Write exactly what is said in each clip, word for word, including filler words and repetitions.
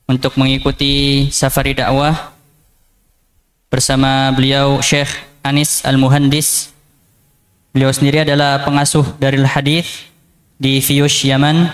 untuk mengikuti safari dakwah bersama beliau Syekh Anis Al-Muhandis. Beliau sendiri adalah pengasuh Darul Hadis di Fiyush, Yaman,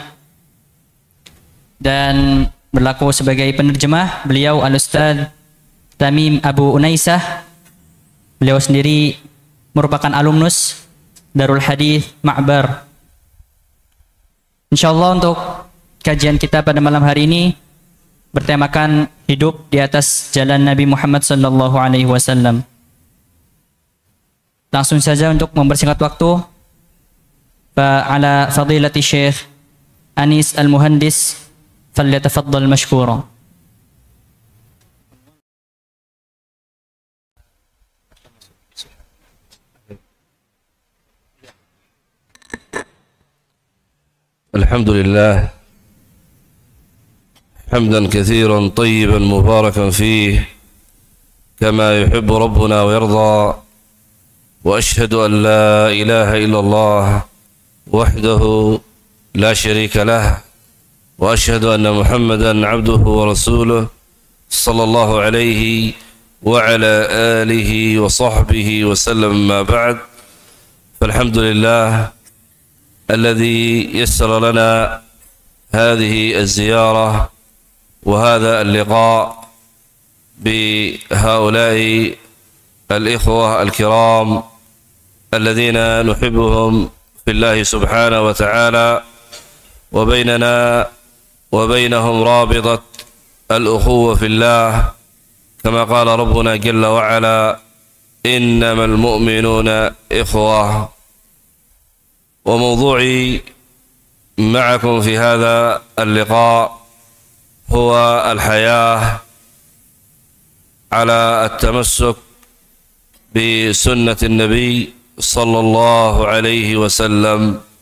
dan berlaku sebagai penerjemah. Beliau Al-Ustaz Tamim Abu Unaisah. Beliau sendiri merupakan alumnus Darul Hadis Ma'bar. Insyaallah untuk kajian kita pada malam hari ini bertemakan hidup di atas jalan Nabi Muhammad sallallahu alaihi wasallam. Langsung saja untuk mempersingkat waktu, ala fadilati Syekh Anis Al-Muhandis falyatafaddal mashkura. Alhamdulillah حمدا كثيرا طيبا مباركا فيه كما يحب ربنا ويرضى، وأشهد أن لا إله إلا الله وحده لا شريك له، وأشهد أن محمدا عبده ورسوله صلى الله عليه وعلى آله وصحبه وسلم. ما بعد، فالحمد لله الذي يسر لنا هذه الزيارة وهذا اللقاء بهؤلاء الإخوة الكرام الذين نحبهم في الله سبحانه وتعالى، وبيننا وبينهم رابطة الأخوة في الله، كما قال ربنا جل وعلا: إنما المؤمنون إخوة. وموضوعي معكم في هذا اللقاء هو الحياة على التمسك بسنة النبي صلى الله عليه وسلم.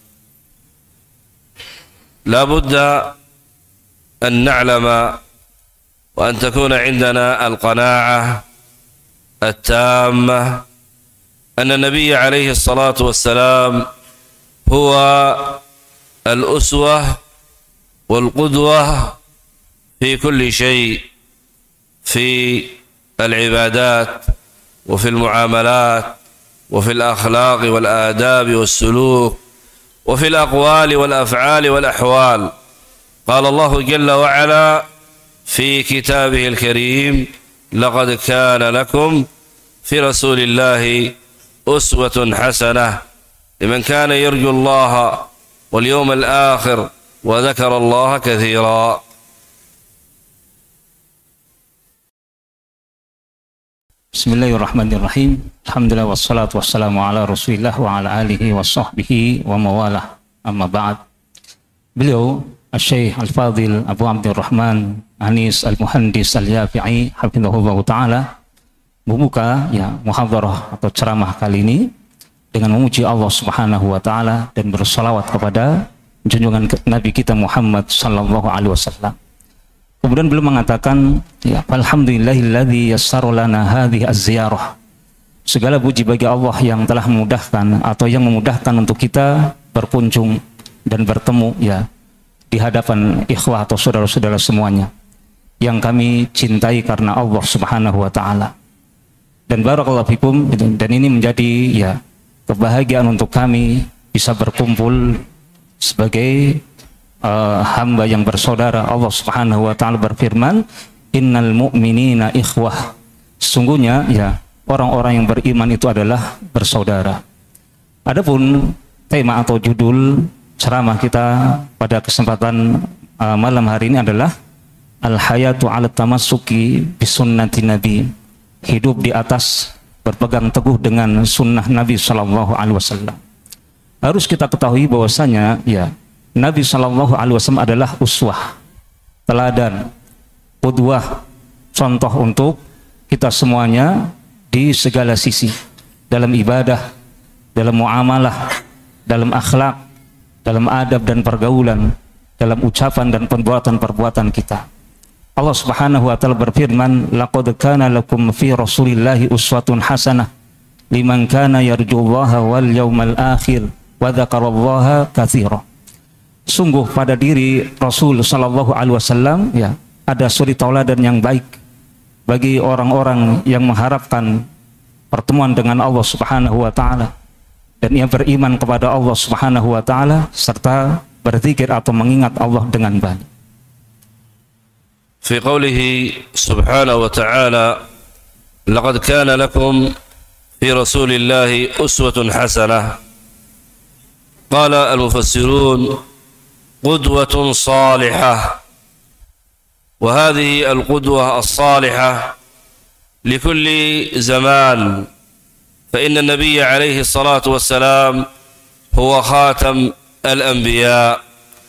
لا بد أن نعلم وأن تكون عندنا القناعة التامة أن النبي عليه الصلاة والسلام هو الأسوة والقدوة في كل شيء، في العبادات وفي المعاملات وفي الأخلاق والآداب والسلوك وفي الأقوال والأفعال والأحوال. قال الله جل وعلا في كتابه الكريم: لقد كان لكم في رسول الله أسوة حسنة لمن كان يرجو الله واليوم الآخر وذكر الله كثيرا. Bismillahirrahmanirrahim. Alhamdulillah wassalatu wassalamu ala Rasulillah wa ala alihi wa sahbihi wa mawalah. Amma ba'd. Beliau Syekh Al-Fadhil Abu Abdurrahman Anis Al-Muhandis Al-Yafi'i hafizahullah taala membuka ya muhadharah atau ceramah kali ini dengan memuji Allah Subhanahu wa taala dan bersolawat kepada junjungan Nabi kita Muhammad sallallahu alaihi wasallam. Kemudian beliau mengatakan, ya, alhamdulillahilladzi yassara lana hadhihi az-ziyarah. Segala puji bagi Allah yang telah memudahkan atau yang memudahkan untuk kita berkunjung dan bertemu ya di hadapan ikhwah atau saudara-saudara semuanya yang kami cintai karena Allah Subhanahu wa taala. Dan barakallahu fikum, dan ini menjadi ya kebahagiaan untuk kami bisa berkumpul sebagai Uh, hamba yang bersaudara. Allah Subhanahu wa taala berfirman, innal mu'minina ikhwah. Sesungguhnya ya orang-orang yang beriman itu adalah bersaudara. Adapun tema atau judul ceramah kita pada kesempatan uh, malam hari ini adalah al-hayatu 'ala tamassuki bisunnati nabi. Hidup di atas berpegang teguh dengan sunnah Nabi sallallahu alaihi wasallam. Harus kita ketahui bahwasanya ya Nabi Shallallahu Alaihi Wasallam adalah uswah, teladan, qudwah, contoh untuk kita semuanya di segala sisi, dalam ibadah, dalam muamalah, dalam akhlak, dalam adab dan pergaulan, dalam ucapan dan perbuatan-perbuatan kita. Allah Subhanahu wa taala berfirman, laqad kana lakum fi Rasulillahi uswatun hasanah liman kana yarjullaha wal yawmal akhir wa dzakarallaha katsira. Sungguh pada diri Rasul sallallahu alaihi wasallam ya ada suri tauladan yang baik bagi orang-orang yang mengharapkan pertemuan dengan Allah Subhanahu wa taala dan ia beriman kepada Allah Subhanahu wa taala serta berzikir atau mengingat Allah dengan banyak. في قوله سبحانه وتعالى لقد كان لكم في رسول الله أسوة حسنة قال المفسرون قدوة صالحة وهذه القدوة الصالحة لكل زمان فإن النبي عليه الصلاة والسلام هو خاتم الأنبياء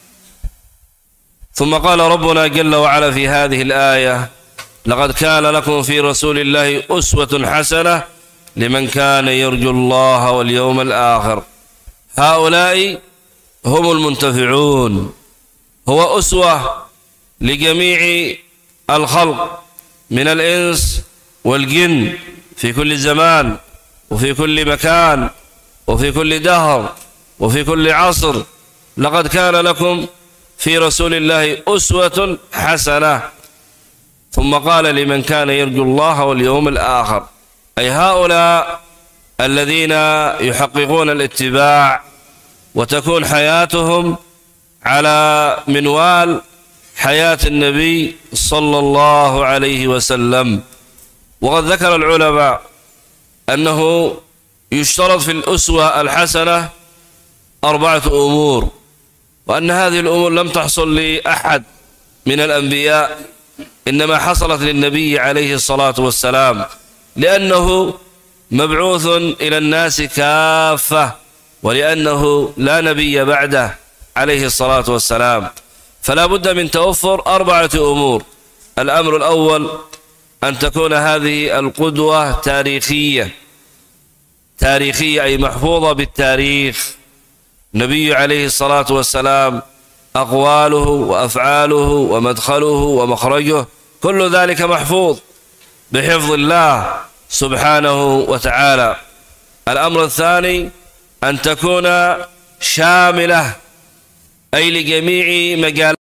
ثم قال ربنا جل وعلا في هذه الآية لقد كان لكم في رسول الله أسوة حسنة لمن كان يرجو الله واليوم الآخر هؤلاء هم المنتفعون هو أسوة لجميع الخلق من الإنس والجن في كل زمان وفي كل مكان وفي كل دهر وفي كل عصر لقد كان لكم في رسول الله أسوة حسنة ثم قال لمن كان يرجو الله واليوم الآخر أي هؤلاء الذين يحققون الاتباع وتكون حياتهم على منوال حياة النبي صلى الله عليه وسلم وقد ذكر العلماء أنه يشترط في الأسوة الحسنة أربعة أمور وأن هذه الأمور لم تحصل لأحد من الأنبياء إنما حصلت للنبي عليه الصلاة والسلام لأنه مبعوث إلى الناس كافة ولأنه لا نبي بعده عليه الصلاة والسلام فلا بد من توفر أربعة أمور الأمر الأول أن تكون هذه القدوة تاريخية تاريخية أي محفوظة بالتاريخ النبي عليه الصلاة والسلام أقواله وأفعاله ومدخله ومخرجه كل ذلك محفوظ بحفظ الله سبحانه وتعالى. الأمر الثاني أن تكون شاملة أي لجميع مجالات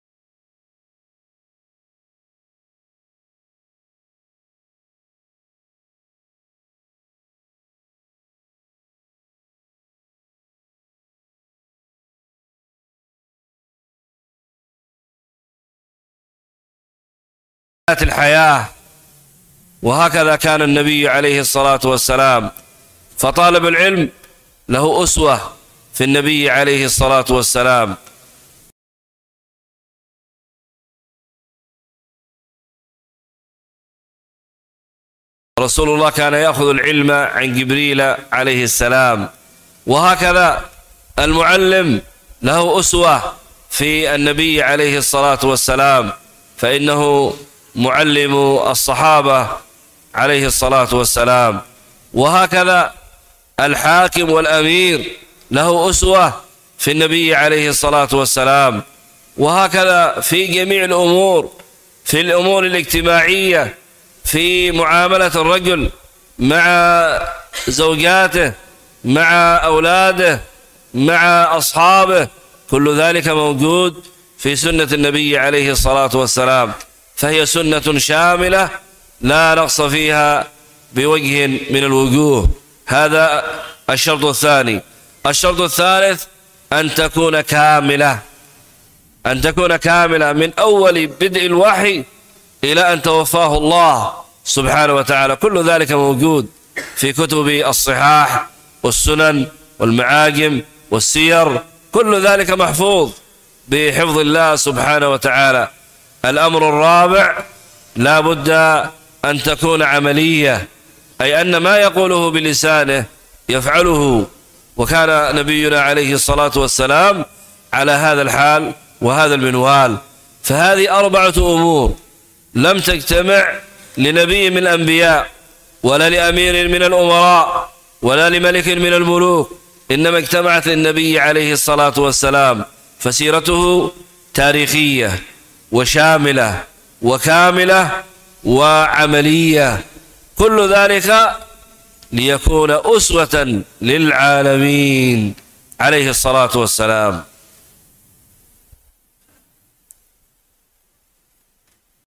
الحياة وهكذا كان النبي عليه الصلاة والسلام فطالب العلم له أسوة في النبي عليه الصلاة والسلام رسول الله كان يأخذ العلم عن جبريل عليه السلام وهكذا المعلم له أسوة في النبي عليه الصلاة والسلام فإنه معلم الصحابة عليه الصلاة والسلام وهكذا الحاكم والأمير له أسوة في النبي عليه الصلاة والسلام وهكذا في جميع الأمور في الأمور الاجتماعية في معاملة الرجل مع زوجاته مع أولاده مع أصحابه كل ذلك موجود في سنة النبي عليه الصلاة والسلام فهي سنة شاملة لا نقص فيها بوجه من الوجوه. هذا الشرط الثاني. الشرط الثالث أن تكون كاملة أن تكون كاملة من أول بدء الوحي إلى أن توفاه الله سبحانه وتعالى كل ذلك موجود في كتب الصحاح والسنن والمعاجم والسير كل ذلك محفوظ بحفظ الله سبحانه وتعالى. الأمر الرابع لا بد أن تكون عملية أي أن ما يقوله بلسانه يفعله وكان نبينا عليه الصلاة والسلام على هذا الحال وهذا المنوال. فهذه أربعة أمور لم تجتمع لنبي من الأنبياء ولا لأمير من الأمراء ولا لملك من الملوك إنما اجتمعت للنبي عليه الصلاة والسلام فسيرته تاريخية وشاملة وكاملة وعملية كل ذلك ليكون أسوة للعالمين عليه الصلاة والسلام.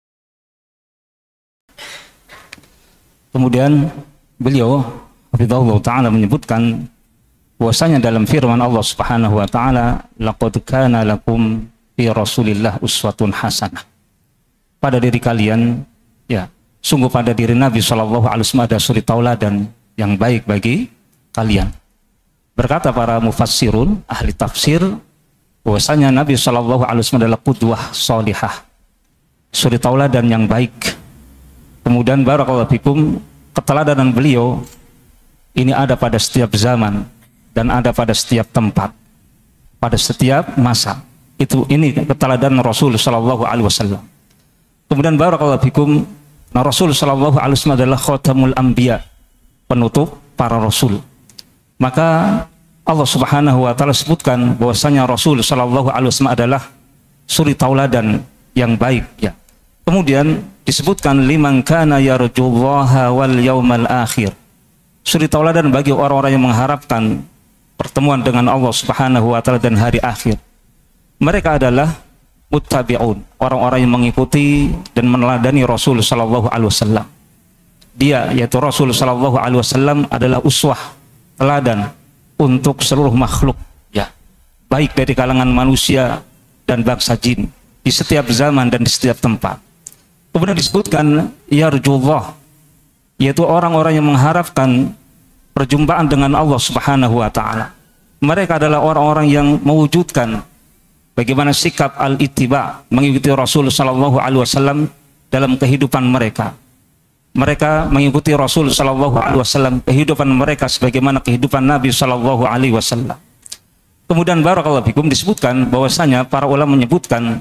Kemudian beliau hafizahullah taala menyebutkan bahwasanya dalam firman Allah Subhanahu wa taala, laqad kana lakum fi Rasulillah uswatun hasanah. Pada diri kalian, ya, sungguh pada diri Nabi shallallahu alaihi wasallam ada suri tauladan yang baik bagi kalian. Berkata para mufassirun, ahli tafsir, bahwasanya Nabi shallallahu alaihi wasallam adalah qudwah sholihah, suri tauladan yang baik. Kemudian barakallahu fikum, keteladanan beliau ini ada pada setiap zaman dan ada pada setiap tempat, pada setiap masa. Itu ini keteladanan Rasul sallallahu alaihi wasallam. Kemudian barakallahu fikum, nah Rasul sallallahu alaihi wasallam adalah khatamul anbiya, penutup para rasul. Maka Allah Subhanahu wa taala sebutkan bahwasanya Rasul sallallahu alaihi wasallam adalah suri tauladan yang baik, ya. Kemudian disebutkan liman kana yarjullaha wal yaumal akhir, suri tauladan bagi orang-orang yang mengharapkan pertemuan dengan Allah Subhanahu wa taala dan hari akhir. Mereka adalah muttabi'un, orang-orang yang mengikuti dan meneladani Rasul sallallahu alaihi wasallam. Dia yaitu Rasul sallallahu alaihi wasallam adalah uswah, teladan untuk seluruh makhluk, ya, baik dari kalangan manusia dan bangsa jin, di setiap zaman dan di setiap tempat. Kemudian disebutkan yarjullah, yaitu orang-orang yang mengharapkan perjumpaan dengan Allah Subhanahu wa taala. Mereka adalah orang-orang yang mewujudkan bagaimana sikap al-ittiba, mengikuti Rasul sallallahu alaihi wasallam dalam kehidupan mereka. Mereka mengikuti Rasul sallallahu alaihi wasallam, kehidupan mereka sebagaimana kehidupan Nabi sallallahu alaihi wasallam. Kemudian barakallahu fikum disebutkan bahwasanya para ulama menyebutkan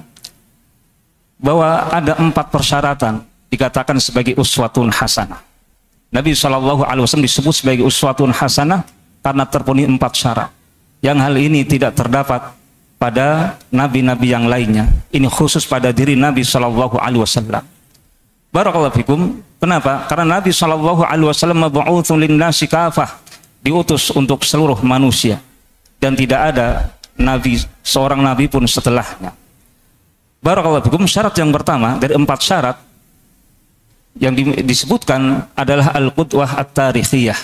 bahwa ada empat persyaratan dikatakan sebagai uswatun hasanah. Nabi shallallahu alaihi wasallam disebut sebagai uswatun hasanah karena terpenuhi empat syarat. Yang hal ini tidak terdapat pada nabi-nabi yang lainnya. Ini khusus pada diri Nabi shallallahu alaihi wasallam. Barakallahu fikum. Kenapa? Karena Nabi shallallahu alaihi wasallam mab'utsun lin-nasi kafah, diutus untuk seluruh manusia, dan tidak ada nabi, seorang nabi pun setelahnya. Barakallahu fikum. Syarat yang pertama dari empat syarat yang di, disebutkan adalah al-qudwah at-tarikhiyah.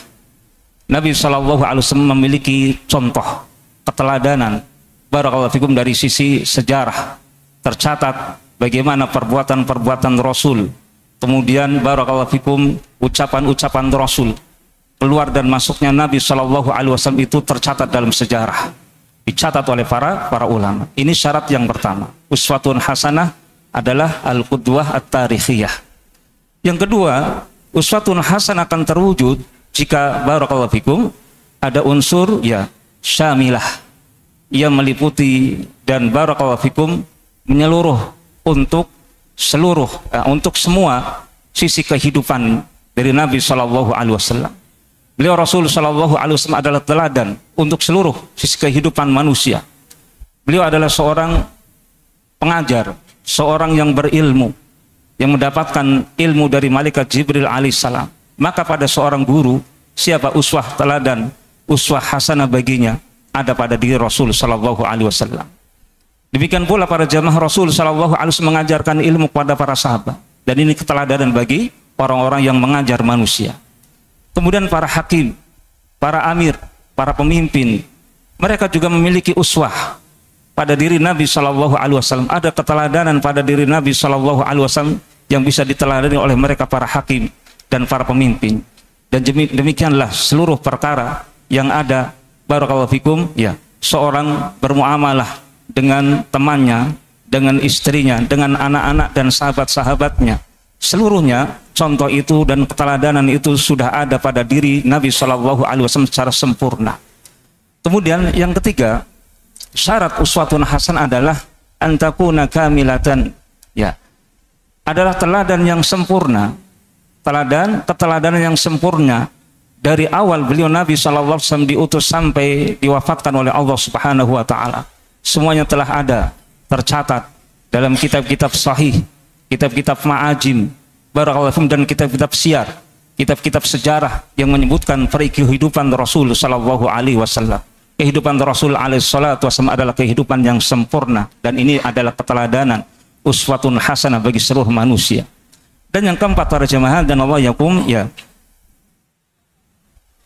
Nabi shallallahu alaihi wasallam memiliki contoh keteladanan, barakallahu fikum, dari sisi sejarah. Tercatat bagaimana perbuatan-perbuatan Rasul, kemudian barakallahu fikum ucapan-ucapan Rasul, keluar dan masuknya Nabi shallallahu alaihi wasallam itu tercatat dalam sejarah, dicatat oleh para para ulama. Ini syarat yang pertama. Uswatun hasanah adalah al-qudwah at-tarikhiyah. Yang kedua, uswatun hasanah akan terwujud jika barakallahu fikum ada unsur, ya, syamilah, yang meliputi dan barakallahu fikum menyeluruh untuk seluruh, ya, untuk semua sisi kehidupan dari Nabi shallallahu alaihi wasallam. Beliau Rasul shallallahu alaihi wasallam adalah teladan untuk seluruh sisi kehidupan manusia. Beliau adalah seorang pengajar, seorang yang berilmu, yang mendapatkan ilmu dari malaikat Jibril alaihissalam. Maka pada seorang guru, siapa uswah teladan, uswah hasanah baginya ada pada diri Rasul sallallahu alaihi wasallam. Demikian pula para jamaah Rasul sallallahu alaihi wasallam mengajarkan ilmu kepada para sahabat, dan ini keteladanan bagi orang-orang yang mengajar manusia. Kemudian para hakim, para amir, para pemimpin, mereka juga memiliki uswah pada diri Nabi sallallahu alaihi wasallam. Ada keteladanan pada diri Nabi sallallahu alaihi wasallam yang bisa diteladani oleh mereka para hakim dan para pemimpin. Dan demikianlah seluruh perkara yang ada, barakallahu fikum, ya, seorang bermuamalah dengan temannya, dengan istrinya, dengan anak-anak dan sahabat-sahabatnya, seluruhnya contoh itu dan keteladanan itu sudah ada pada diri Nabi shallallahu alaihi wasallam secara sempurna. Kemudian yang ketiga, syarat uswatun hasan adalah antakuna kamilatan, ya, adalah teladan yang sempurna, teladan keteladanan yang sempurna dari awal beliau Nabi shallallahu alaihi wasallam diutus sampai diwafatkan oleh Allah Subhanahu wa taala. Semuanya telah ada tercatat dalam kitab-kitab sahih, kitab-kitab ma'ajim, barakallahu fikum, dan kitab-kitab syiar, kitab-kitab sejarah yang menyebutkan kehidupan Rasul sallallahu alaihi wasallam. Kehidupan Rasul alaihi salatu wasallam adalah kehidupan yang sempurna, dan ini adalah keteladanan, uswatun hasanah bagi seluruh manusia. Dan yang keempat para jemaah dan Allah yakum, ya,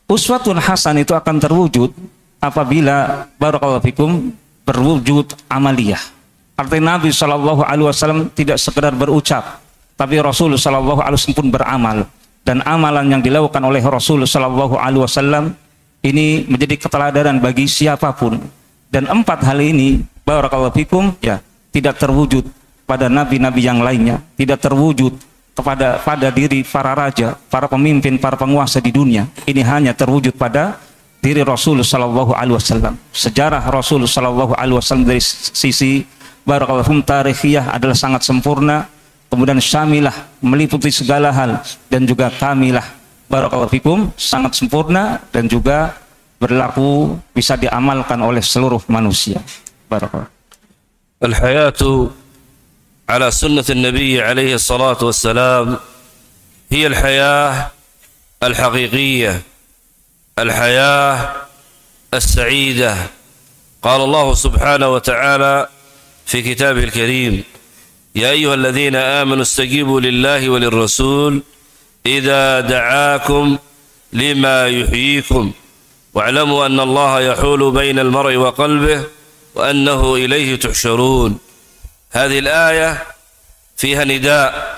uswatun hasan itu akan terwujud apabila barakallahu fikum berwujud amaliyah. Artinya Nabi shallallahu alaihi wasallam tidak sekedar berucap, tapi Rasul shallallahu alaihi wasallam pun beramal, dan amalan yang dilakukan oleh Rasul shallallahu alaihi wasallam ini menjadi keteladanan bagi siapapun. Dan empat hal ini barakallahu fikum ya tidak terwujud pada nabi-nabi yang lainnya, tidak terwujud kepada pada diri para raja, para pemimpin, para penguasa di dunia. Ini hanya terwujud pada diri Rasul sallallahu alaihi wasallam. Sejarah Rasul sallallahu alaihi wasallam dari sisi barakallahu fikum tarikhiyah adalah sangat sempurna, kemudian syamilah, meliputi segala hal, dan juga kamilah barakallahu fikum sangat sempurna dan juga berlaku bisa diamalkan oleh seluruh manusia. Barakallahu. Al-hayatu على سنة النبي عليه الصلاة والسلام هي الحياة الحقيقية، الحياة السعيدة. قال الله سبحانه وتعالى في كتابه الكريم: يا أيها الذين آمنوا استجيبوا لله وللرسول إذا دعاكم لما يحييكم واعلموا أن الله يحول بين المرء وقلبه وأنه إليه تحشرون. هذه الآية فيها نداء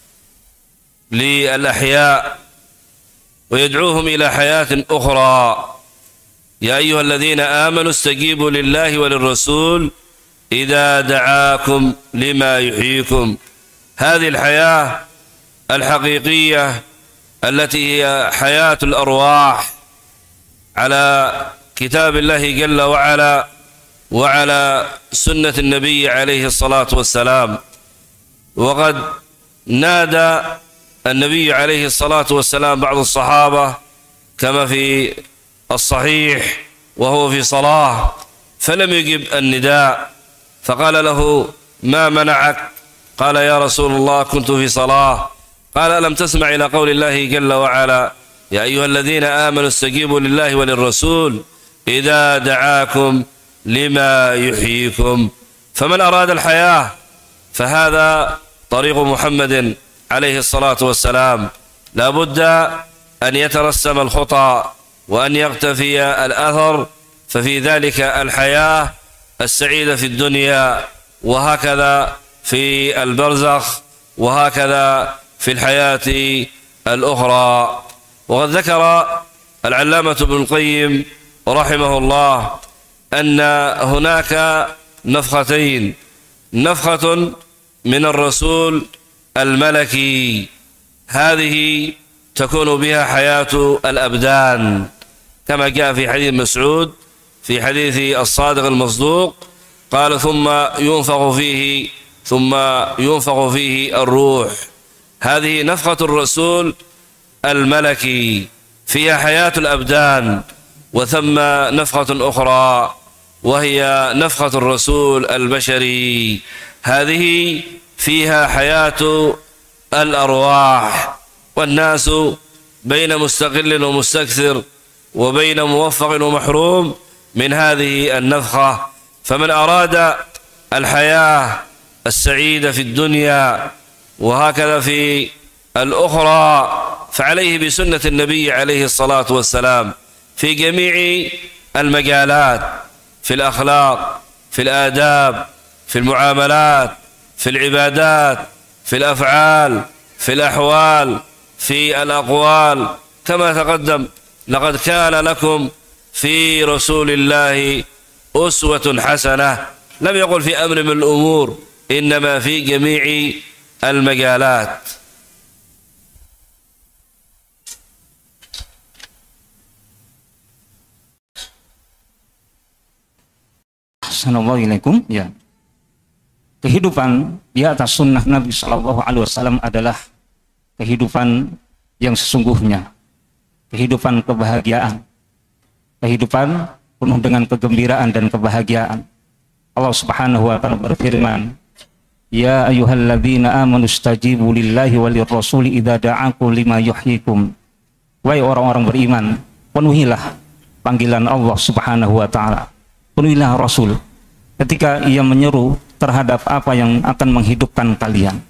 للأحياء ويدعوهم إلى حياة أخرى. يا أيها الذين آمنوا استجيبوا لله وللرسول إذا دعاكم لما يحييكم. هذه الحياة الحقيقية التي هي حياة الأرواح على كتاب الله جل وعلا وعلى سنة النبي عليه الصلاة والسلام. وقد نادى النبي عليه الصلاة والسلام بعض الصحابة كما في الصحيح وهو في صلاة فلم يجب النداء، فقال له: ما منعك؟ قال: يا رسول الله كنت في صلاة. قال: ألم تسمع إلى قول الله جل وعلا: يا أيها الذين آمنوا استجيبوا لله وللرسول إذا دعاكم لما يحييكم. فمن أراد الحياة فهذا طريق محمد عليه الصلاة والسلام، لا بد أن يترسم الخطى وأن يقتفي الأثر، ففي ذلك الحياة السعيدة في الدنيا، وهكذا في البرزخ، وهكذا في الحياة الأخرى. وقد ذكر العلامة ابن القيم رحمه الله أن هناك نفختين: نفخة من الرسول الملكي، هذه تكون بها حياة الأبدان كما جاء في حديث مسعود في حديث الصادق المصدوق، قال: ثم ينفخ فيه ثم ينفخ فيه الروح. هذه نفخة الرسول الملكي فيها حياة الأبدان. وثم نفخة أخرى وهي نفخة الرسول البشري، هذه فيها حياة الأرواح. والناس بين مستقل ومستكثر وبين موفق ومحروم من هذه النفخة. فمن أراد الحياة السعيدة في الدنيا وهكذا في الأخرى فعليه بسنة النبي عليه الصلاة والسلام في جميع المجالات، في الأخلاق، في الآداب، في المعاملات، في العبادات، في الأفعال، في الأحوال، في الأقوال، كما تقدم: لقد كان لكم في رسول الله أسوة حسنة. لم يقل في أمر من الأمور، إنما في جميع المجالات. Assalamualaikum. Ya, kehidupan di atas sunnah Nabi Shallallahu Alaihi Wasallam adalah kehidupan yang sesungguhnya, kehidupan kebahagiaan, kehidupan penuh dengan kegembiraan dan kebahagiaan. Allah Subhanahu Wa Taala berfirman: Ya ayyuhalladzina amanu stajibu lillahi walir rasuli idza da'akum lima yuhyikum. Wahai orang-orang beriman, penuhilah panggilan Allah Subhanahu Wa Taala, penuhilah Rasul ketika ia menyeru terhadap apa yang akan menghidupkan kalian.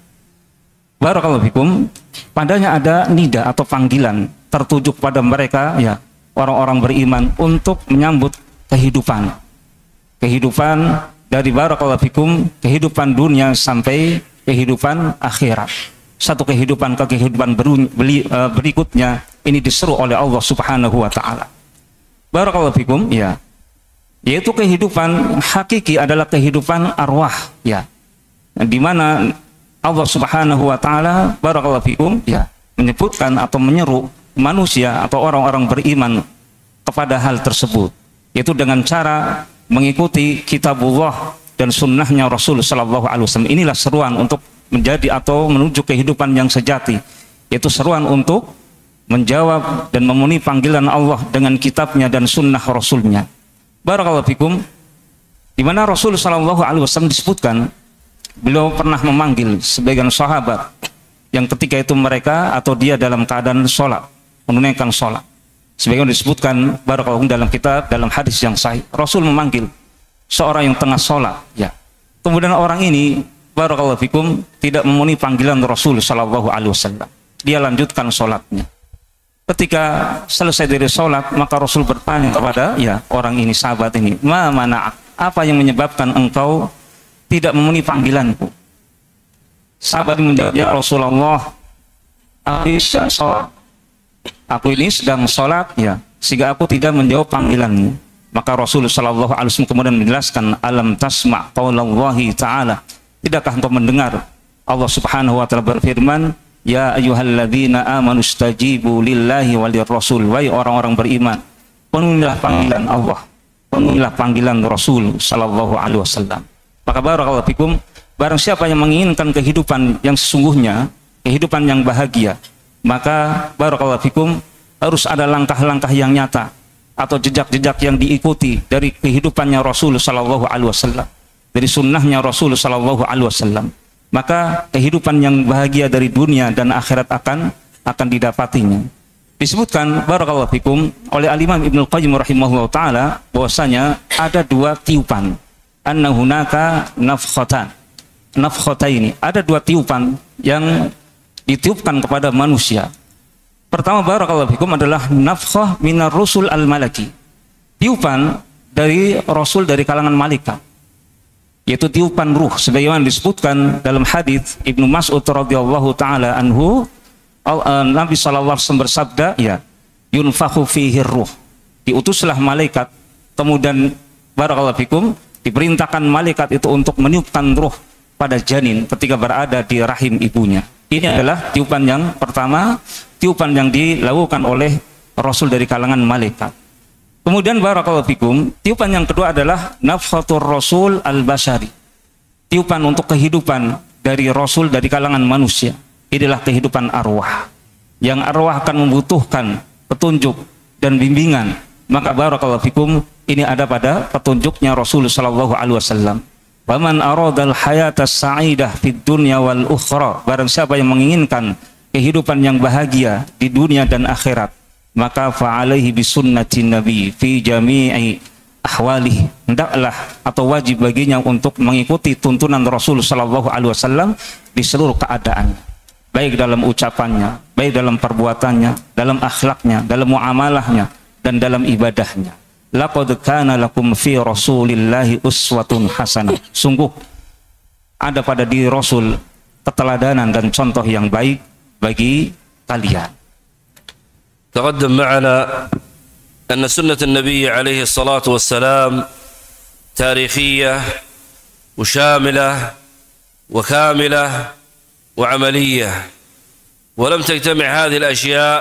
Barakallahu fikum. Padanya ada nida atau panggilan tertuju kepada mereka ya orang-orang beriman untuk menyambut kehidupan. Kehidupan dari barakallahu fikum, kehidupan dunia sampai kehidupan akhirat. Satu kehidupan ke kehidupan berikutnya ini diseru oleh Allah Subhanahu wa taala. Barakallahu fikum, ya. Yaitu kehidupan hakiki adalah kehidupan arwah, ya. Di mana Allah Subhanahu wa taala barakallahu fikum, ya, menyebutkan atau menyeru manusia atau orang-orang beriman kepada hal tersebut, yaitu dengan cara mengikuti kitabullah dan sunnahnya Rasul sallallahu alaihi wasallam. Inilah seruan untuk menjadi atau menuju kehidupan yang sejati, yaitu seruan untuk menjawab dan memenuhi panggilan Allah dengan kitabnya dan sunnah Rasulnya. Barakallahu fikum, di mana Rasul sallallahu alaihi wasallam disebutkan beliau pernah memanggil sebagian sahabat yang ketika itu mereka atau dia dalam keadaan sholat, menunaikan sholat. Sebagaimana disebutkan barakallahu dalam kitab, dalam hadis yang sahih, Rasul memanggil seorang yang tengah sholat, ya. Kemudian orang ini barakallahu fikum tidak memenuhi panggilan Rasul sallallahu alaihi wasallam. Dia lanjutkan sholatnya. Ketika selesai dari sholat, maka Rasul bertanya kepada ya orang ini, sahabat ini, ma mana, apa yang menyebabkan engkau tidak memenuhi panggilanku? Sahabat menjawab, ya Rasulullah, aku sedang sholat. Aku ini sedang sholat, ya, sehingga aku tidak menjawab panggilanmu. Maka Rasulullah shallallahu alaihi wasallam kemudian menjelaskan, alam tasma' qaulallahi ta'ala, tidakkah engkau mendengar Allah Subhanahu wa taala berfirman, ya ayyuhalladzina amanu stajibu lillahi walir rasul, wahai orang-orang beriman, penuhilah panggilan Allah, penuhilah panggilan Rasul sallallahu alaihi wasallam. Maka barakallahu fikum, barang siapa yang menginginkan kehidupan yang sesungguhnya, kehidupan yang bahagia, maka barakallahu fikum harus ada langkah-langkah yang nyata atau jejak-jejak yang diikuti dari kehidupannya Rasul sallallahu alaihi wasallam, dari sunnahnya Rasul sallallahu alaihi wasallam. Maka kehidupan yang bahagia dari dunia dan akhirat akan akan didapatinya. Disebutkan barakallahu fikum oleh Al-Imam Ibnu Qayyim rahimahullah taala bahwasanya ada dua tiupan. Anna hunaka nafkhatan. Nafkhataini, ada dua tiupan yang ditiupkan kepada manusia. Pertama barakallahu fikum adalah nafkhah minar rusul al-malaki. Tiupan dari rasul dari kalangan malaikat, yaitu tiupan ruh, sebagaimana disebutkan dalam hadis Ibnu Mas'ud radhiyallahu taala anhu, Nabi sallallahu alaihi wasallam bersabda, ya, yunfakhu fihi ruh, diutuslah malaikat, kemudian barakallahu fikum diperintahkan malaikat itu untuk meniupkan ruh pada janin ketika berada di rahim ibunya. Ini adalah tiupan yang pertama, tiupan yang dilakukan oleh rasul dari kalangan malaikat. Kemudian barakallahu fikum, tiupan yang kedua adalah nafkhatur rasul al-bashari, tiupan untuk kehidupan dari rasul dari kalangan manusia. Inilah kehidupan arwah, yang arwah akan membutuhkan petunjuk dan bimbingan. Maka barakallahu fikum, ini ada pada petunjuknya Rasul sallallahu alaihi wasallam. Faman aradal hayata sa'idah fid dunya wal ukhra, barang siapa yang menginginkan kehidupan yang bahagia di dunia dan akhirat, maka fa'alaihi bisunnatin nabi fi jami'i ahwalihi, hendaklah atau wajib baginya untuk mengikuti tuntunan Rasul sallallahu alaihi wasallam di seluruh keadaan, baik dalam ucapannya, baik dalam perbuatannya, dalam akhlaknya, dalam muamalahnya, dan dalam ibadahnya. Laqad kana lakum fi rasulillahi uswatun hasanah, sungguh ada pada diri Rasul keteladanan dan contoh yang baik bagi kalian. تقدم معنا أن سنة النبي عليه الصلاة والسلام تاريخية وشاملة وكاملة وعملية، ولم تجتمع هذه الأشياء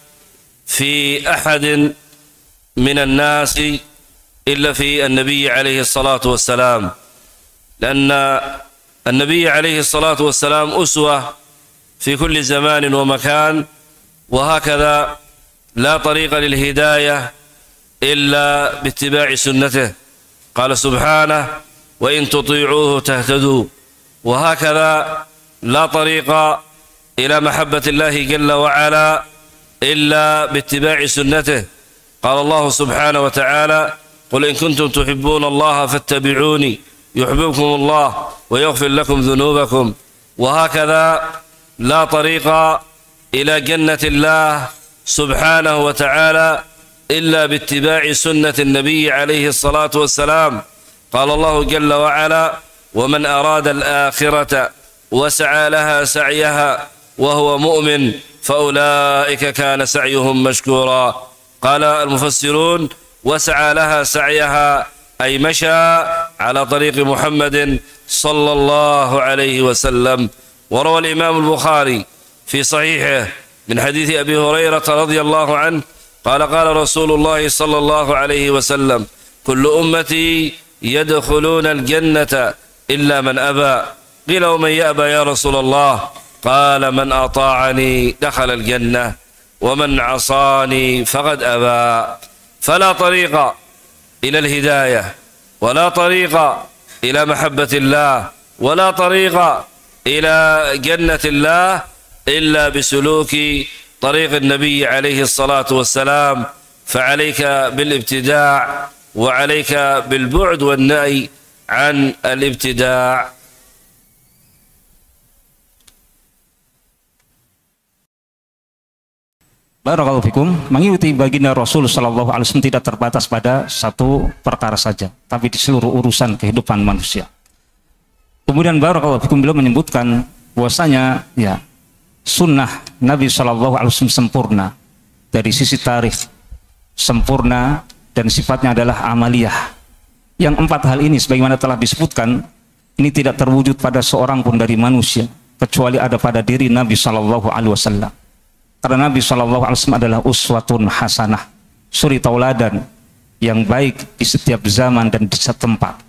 في أحد من الناس إلا في النبي عليه الصلاة والسلام، لأن النبي عليه الصلاة والسلام أسوة في كل زمان ومكان، وهكذا لا طريق للهداية إلا باتباع سنته. قال سبحانه وإن تطيعوه تهتدوا، وهكذا لا طريق إلى محبة الله جل وعلا إلا باتباع سنته. قال الله سبحانه وتعالى قل إن كنتم تحبون الله فاتبعوني يحببكم الله ويغفر لكم ذنوبكم. وهكذا لا طريق إلى جنة الله سبحانه وتعالى إلا باتباع سنة النبي عليه الصلاة والسلام. قال الله جل وعلا: ومن أراد الآخرة وسعى لها سعيها وهو مؤمن فأولئك كان سعيهم مشكورا. قال المفسرون: وسعى لها سعيها أي مشى على طريق محمد صلى الله عليه وسلم. وروى الإمام البخاري في صحيحه من حديث أبي هريرة رضي الله عنه قال: قال رسول الله صلى الله عليه وسلم: كل أمتي يدخلون الجنة إلا من أبى. قيل: ومن يأبى يا رسول الله؟ قال: من أطاعني دخل الجنة ومن عصاني فقد أبى. فلا طريق إلى الهداية ولا طريق إلى محبة الله ولا طريق إلى جنة الله إلا بسلوك طريق النبي عليه الصلاة والسلام. فعليك بالابتداع وعليك بالبعد والنهي عن الابتداع. Barakallahu fikum. Mengikuti baginda Rasul Shallallahu Alaihi Wasallam tidak terbatas pada satu perkara saja, tapi di seluruh urusan kehidupan manusia. Kemudian barakallahu fikum, beliau menyebutkan bahwasanya ya sunnah Nabi Shallallahu Alaihi Wasallam sempurna dari sisi tarikh, sempurna dan sifatnya adalah amaliyah. Yang empat hal ini sebagaimana telah disebutkan, ini tidak terwujud pada seorang pun dari manusia kecuali ada pada diri Nabi Shallallahu Alaihi Wasallam. Karena Nabi Shallallahu Alaihi Wasallam adalah uswatun hasanah, suri tauladan yang baik di setiap zaman dan di setiap tempat.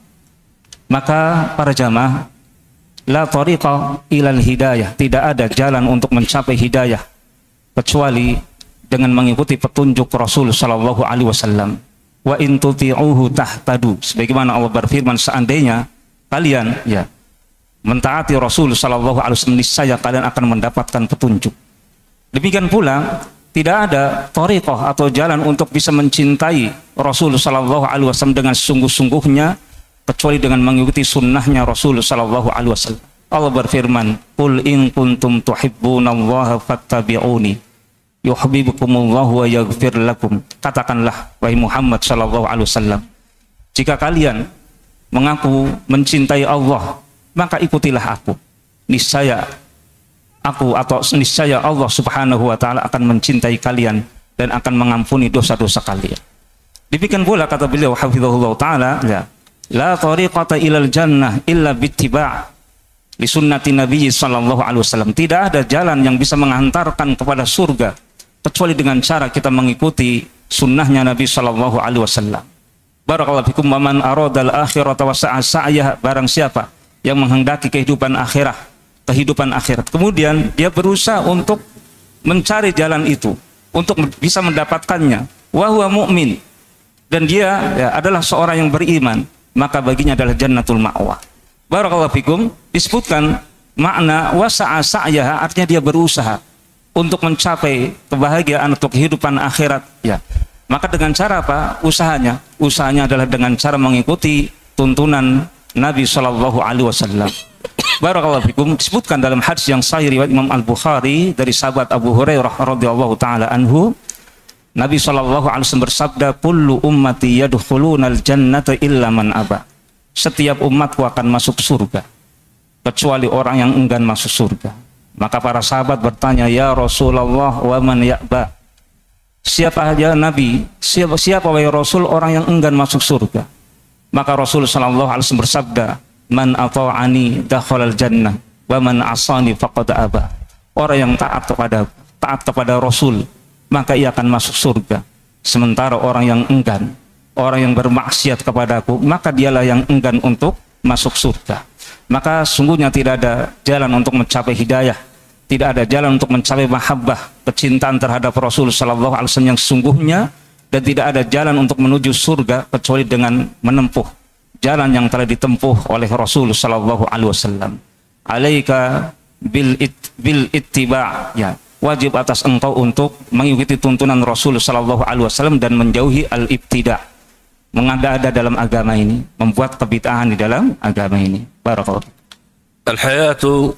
Maka para jamaah, la tariqa ilal hidayah, tidak ada jalan untuk mencapai hidayah kecuali dengan mengikuti petunjuk Rasul Shallallahu Alaihi Wasallam. Wa in tuti'uhu tahtadu, sebagaimana Allah berfirman, seandainya kalian ya mentaati Rasul Shallallahu Alaihi Wasallam, niscaya kalian akan mendapatkan petunjuk. Demikian pula tidak ada thariqah atau jalan untuk bisa mencintai Rasul Shallallahu Alaihi Wasallam dengan sungguh-sungguhnya kecuali dengan mengikuti sunnahnya Rasul Shallallahu Alaihi Wasallam. Allah berfirman, "Qul in kuntum tuhibbunallaha fattabi'uni yuhibbukumullahu wa yaghfir lakum." Katakanlah wahai Muhammad Shallallahu Alaihi Wasallam, jika kalian mengaku mencintai Allah, maka ikutilah aku. Niscaya aku atau niscaya Allah Subhanahu wa taala akan mencintai kalian dan akan mengampuni dosa-dosa kalian. Demikian pula kata beliau hafizahullah taala, ya, la tariqata ilal jannah illa bittiba' li sunnati Nabi sallallahu alaihi wasallam. Tidak ada jalan yang bisa menghantarkan kepada surga kecuali dengan cara kita mengikuti sunnahnya Nabi sallallahu alaihi wasallam. Barakallahu fikum. Wa man aradal akhirata wa sa'a sa'yah, barang siapa yang menghendaki kehidupan akhirat kehidupan akhirat, kemudian dia berusaha untuk mencari jalan itu untuk bisa mendapatkannya, wa huwa mu'min, dan dia ya, adalah seorang yang beriman, maka baginya adalah jannatul ma'wa. Barakallahu fikum. Disebutkan makna wasa'a sa'yaha, artinya dia berusaha untuk mencapai kebahagiaan atau kehidupan akhirat ya. Maka dengan cara apa usahanya? Usahanya adalah dengan cara mengikuti tuntunan Nabi Shallallahu Alaihi Wasallam. Barakallahu fikum. Disebutkan dalam hadis yang sahih riwayat Imam Al-Bukhari dari sahabat Abu Hurairah radhiyallahu taala anhu, Nabi Shallallahu Alaihi Wasallam bersabda, "Kullu ummati yadkhulunal jannata illa man aba." Setiap umatku akan masuk surga kecuali orang yang enggan masuk surga. Maka para sahabat bertanya, "Ya Rasulullah, wa man ya'ba?" Siapa aja Nabi? Siapa siapa wahai Rasul orang yang enggan masuk surga? Maka Rasul Shallallahu Alaihi Wasallam bersabda, "Man ata'ani dakhalal jannah wa man asani faqad aba." Orang yang taat kepada taat kepada Rasul, maka ia akan masuk surga. Sementara orang yang enggan, orang yang bermaksiat kepadaku, maka dialah yang enggan untuk masuk surga. Maka sungguhnya tidak ada jalan untuk mencapai hidayah, tidak ada jalan untuk mencapai mahabbah, kecintaan terhadap Rasul Shallallahu Alaihi Wasallam yang sesungguhnya, dan tidak ada jalan untuk menuju surga kecuali dengan menempuh jalan yang telah ditempuh oleh Rasul Shallallahu Alaihi Wasallam. Alaika bil it, bil ittiba', ya, wajib atas engkau untuk mengikuti tuntunan Rasul Shallallahu Alaihi Wasallam dan menjauhi al-ibtida', mengada-ada dalam agama ini, membuat kebid'ahan di dalam agama ini. Barakallahu. Al-hayatu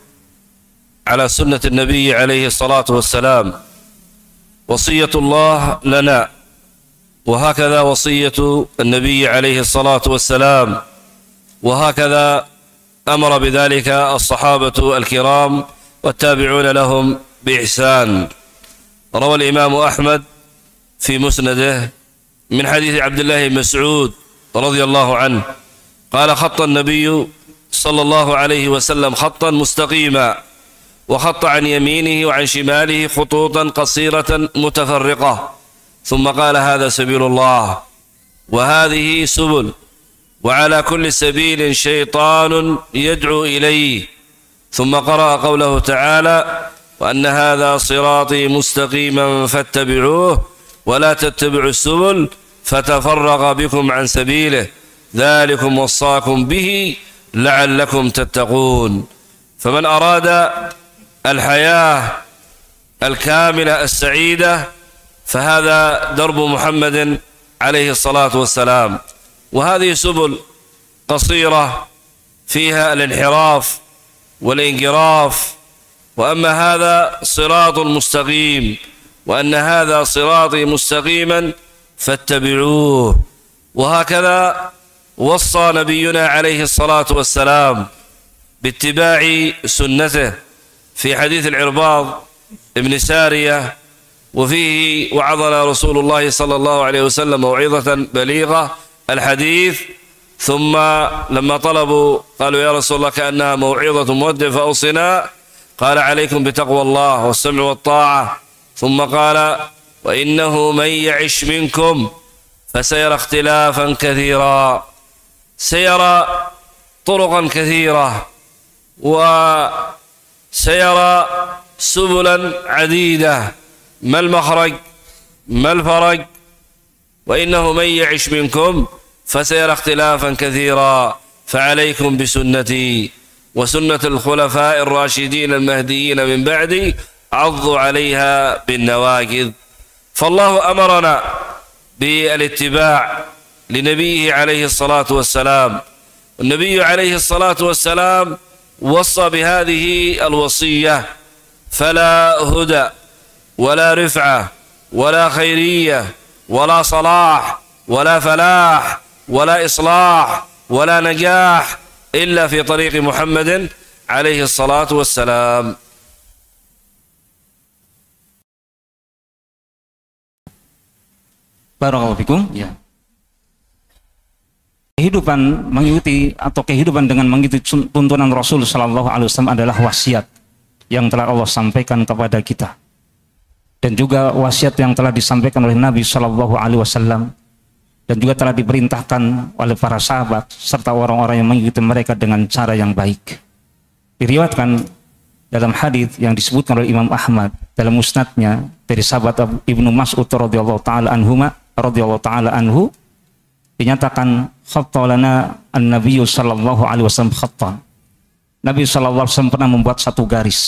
ala sunnati Nabi alaihi salatu wassalam wasiyatullah lana وهكذا وصية النبي عليه الصلاة والسلام، وهكذا أمر بذلك الصحابة الكرام والتابعون لهم بإحسان. روى الإمام أحمد في مسنده من حديث عبد الله بن مسعود رضي الله عنه قال: خط النبي صلى الله عليه وسلم خطا مستقيما، وخط عن يمينه وعن شماله خطوطا قصيرة متفرقة، ثم قال: هذا سبيل الله وهذه سبل، وعلى كل سبيل شيطان يدعو إليه، ثم قرأ قوله تعالى: وأن هذا صراطي مستقيما فاتبعوه ولا تتبعوا السبل فتفرق بكم عن سبيله ذلكم وصاكم به لعلكم تتقون. فمن أراد الحياة الكاملة السعيدة فهذا درب محمد عليه الصلاة والسلام، وهذه سبل قصيرة فيها الانحراف والانجراف، وأما هذا صراط مستقيم، وأن هذا صراطي مستقيما فاتبعوه. وهكذا وصى نبينا عليه الصلاة والسلام باتباع سنته في حديث العرباض ابن سارية، وفيه: وعظنا رسول الله صلى الله عليه وسلم موعظة بليغة الحديث. ثم لما طلبوا قالوا: يا رسول الله كأنها موعظة مودع فأوصنا، قال: عليكم بتقوى الله والسمع والطاعة. ثم قال: وإنه من يعش منكم فسيرى اختلافا كثيرا، سيرى طرقا كثيرة وسيرى سبلا عديدة، ما المخرج ما الفرج؟ وإنه من يعش منكم فسيرى اختلافا كثيرا، فعليكم بسنتي وسنة الخلفاء الراشدين المهديين من بعدي، عضوا عليها بالنواجذ. فالله أمرنا بالاتباع لنبيه عليه الصلاة والسلام، النبي عليه الصلاة والسلام وصى بهذه الوصية: فلا هدى ولا رفعة ولا خيرية ولا صلاح ولا فلاح ولا إصلاح ولا نجاح إلا في طريق محمد عليه الصلاة والسلام. Barakallahu fikum. Ya. Kehidupan mengikuti atau kehidupan dengan mengikuti tuntunan Rasul Sallallahu Alaihi Wasallam adalah wasiat yang telah Allah sampaikan kepada kita, dan juga wasiat yang telah disampaikan oleh Nabi Sallallahu Alaihi Wasallam, dan juga telah diperintahkan oleh para sahabat serta orang-orang yang mengikuti mereka dengan cara yang baik. Diriwayatkan dalam hadis yang disebutkan oleh Imam Ahmad dalam musnadnya dari sahabat Ibnu Mas'ud radhiyallahu taala anhuma radhiyallahu taala anhu, dinyatakan khattalana an-nabiy sallallahu alaihi wasallam khattan. Nabi sallallahu alaihi wasallam pernah membuat satu garis.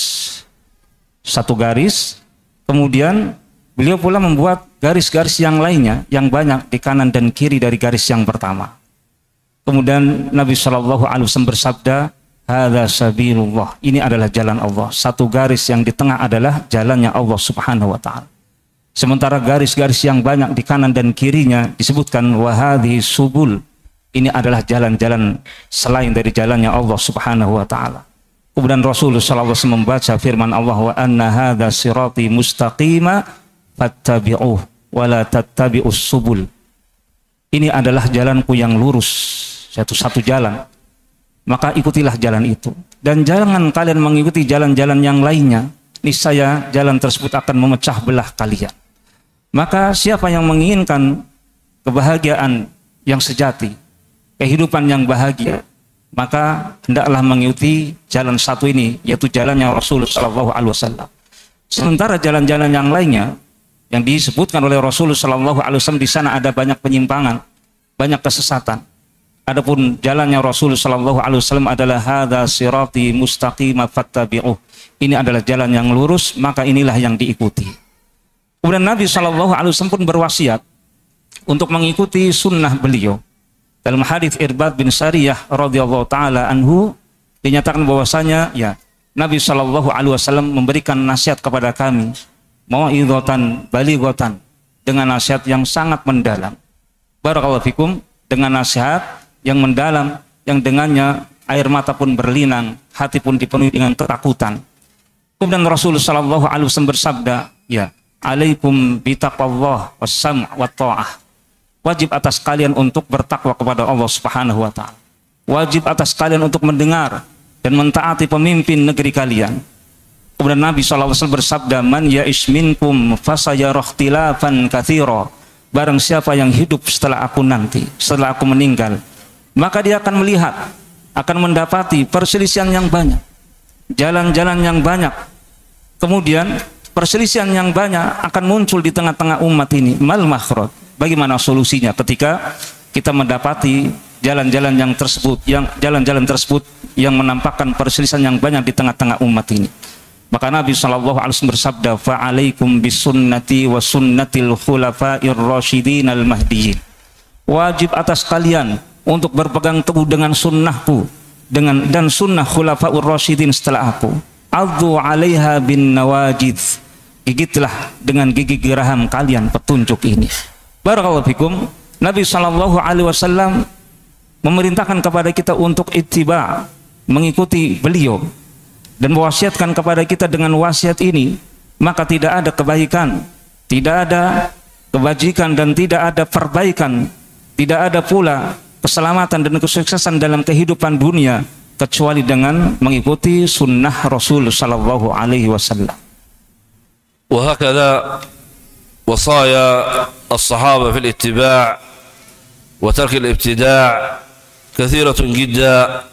Satu garis, kemudian beliau pula membuat garis-garis yang lainnya yang banyak di kanan dan kiri dari garis yang pertama. Kemudian Nabi sallallahu alaihi wasallam bersabda, hadza sabilullah, ini adalah jalan Allah. Satu garis yang di tengah adalah jalannya Allah Subhanahu wa taala. Sementara garis-garis yang banyak di kanan dan kirinya disebutkan wa hadhihi subul, ini adalah jalan-jalan selain dari jalannya Allah Subhanahu wa taala. Kemudian Rasulullah sallallahu alaihi wasallam membaca firman Allah, wa anna hadza sirati mustaqima fattabi'uh wa la tattabi'us subul. Ini adalah jalanku yang lurus, satu satu jalan, maka ikutilah jalan itu, dan jangan kalian mengikuti jalan-jalan yang lainnya, niscaya jalan tersebut akan memecah belah kalian. Maka siapa yang menginginkan kebahagiaan yang sejati, kehidupan yang bahagia, maka hendaklah mengikuti jalan satu ini, yaitu jalannya Rasulullah shallallahu alaihi wasallam. Sementara jalan-jalan yang lainnya yang disebutkan oleh Rasulullah shallallahu alaihi wasallam, di sana ada banyak penyimpangan, banyak kesesatan. Adapun jalannya Rasulullah shallallahu alaihi wasallam adalah hadza sirati mustaqima fattabi'uh. Ini adalah jalan yang lurus, maka inilah yang diikuti. Kemudian Nabi shallallahu alaihi wasallam pun berwasiat untuk mengikuti sunnah beliau. Dalam hadis Irbad bin Sariyah radhiyallahu taala anhu dinyatakan bahwasanya ya Nabi shallallahu alaihi wasallam memberikan nasihat kepada kami, mau'izatan balighatan, dengan nasihat yang sangat mendalam. Barakallahu fikum, dengan nasihat yang mendalam, yang dengannya air mata pun berlinang, hati pun dipenuhi dengan ketakutan. Kemudian Rasulullah shallallahu alaihi wasallam bersabda, ya, alaikum bitaqwallah wassam' wa ta'ah. Wajib atas kalian untuk bertakwa kepada Allah Subhanahu wa taala. Wajib atas kalian untuk mendengar dan mentaati pemimpin negeri kalian. Kemudian Nabi shallallahu alaihi wasallam bersabda, man ya'ish minkum fasayara ikhtilafan katsira. Barang siapa yang hidup setelah aku nanti, setelah aku meninggal, maka dia akan melihat, akan mendapati perselisihan yang banyak, jalan-jalan yang banyak. Kemudian perselisihan yang banyak akan muncul di tengah-tengah umat ini. Mal makhraj, bagaimana solusinya ketika kita mendapati jalan-jalan yang tersebut, yang jalan-jalan tersebut yang menampakkan perselisihan yang banyak di tengah-tengah umat ini. Maka Nabi shallallahu alaihi wasallam bersabda, fa'alaikum bisunnati wa sunnatil khulafa'ir rasyidin al-mahdiyyin. Wajib atas kalian untuk berpegang teguh dengan sunnahku dengan dan sunnah khulafa'ur rasyidin setelah aku. Adzu 'alaiha bin nawajid. Gigitlah dengan gigi geraham kalian petunjuk ini. Barakallahu fikum. Nabi shallallahu alaihi wasallam memerintahkan kepada kita untuk ittiba, mengikuti beliau, dan mewasiatkan kepada kita dengan wasiat ini, maka tidak ada kebaikan, tidak ada kebajikan, dan tidak ada perbaikan, tidak ada pula keselamatan dan kesuksesan dalam kehidupan dunia kecuali dengan mengikuti sunnah Rasul sallallahu alaihi wasallam. وهكذا وصايا الصحابة في الاتباع وترك الابتداع كثيرة جدا.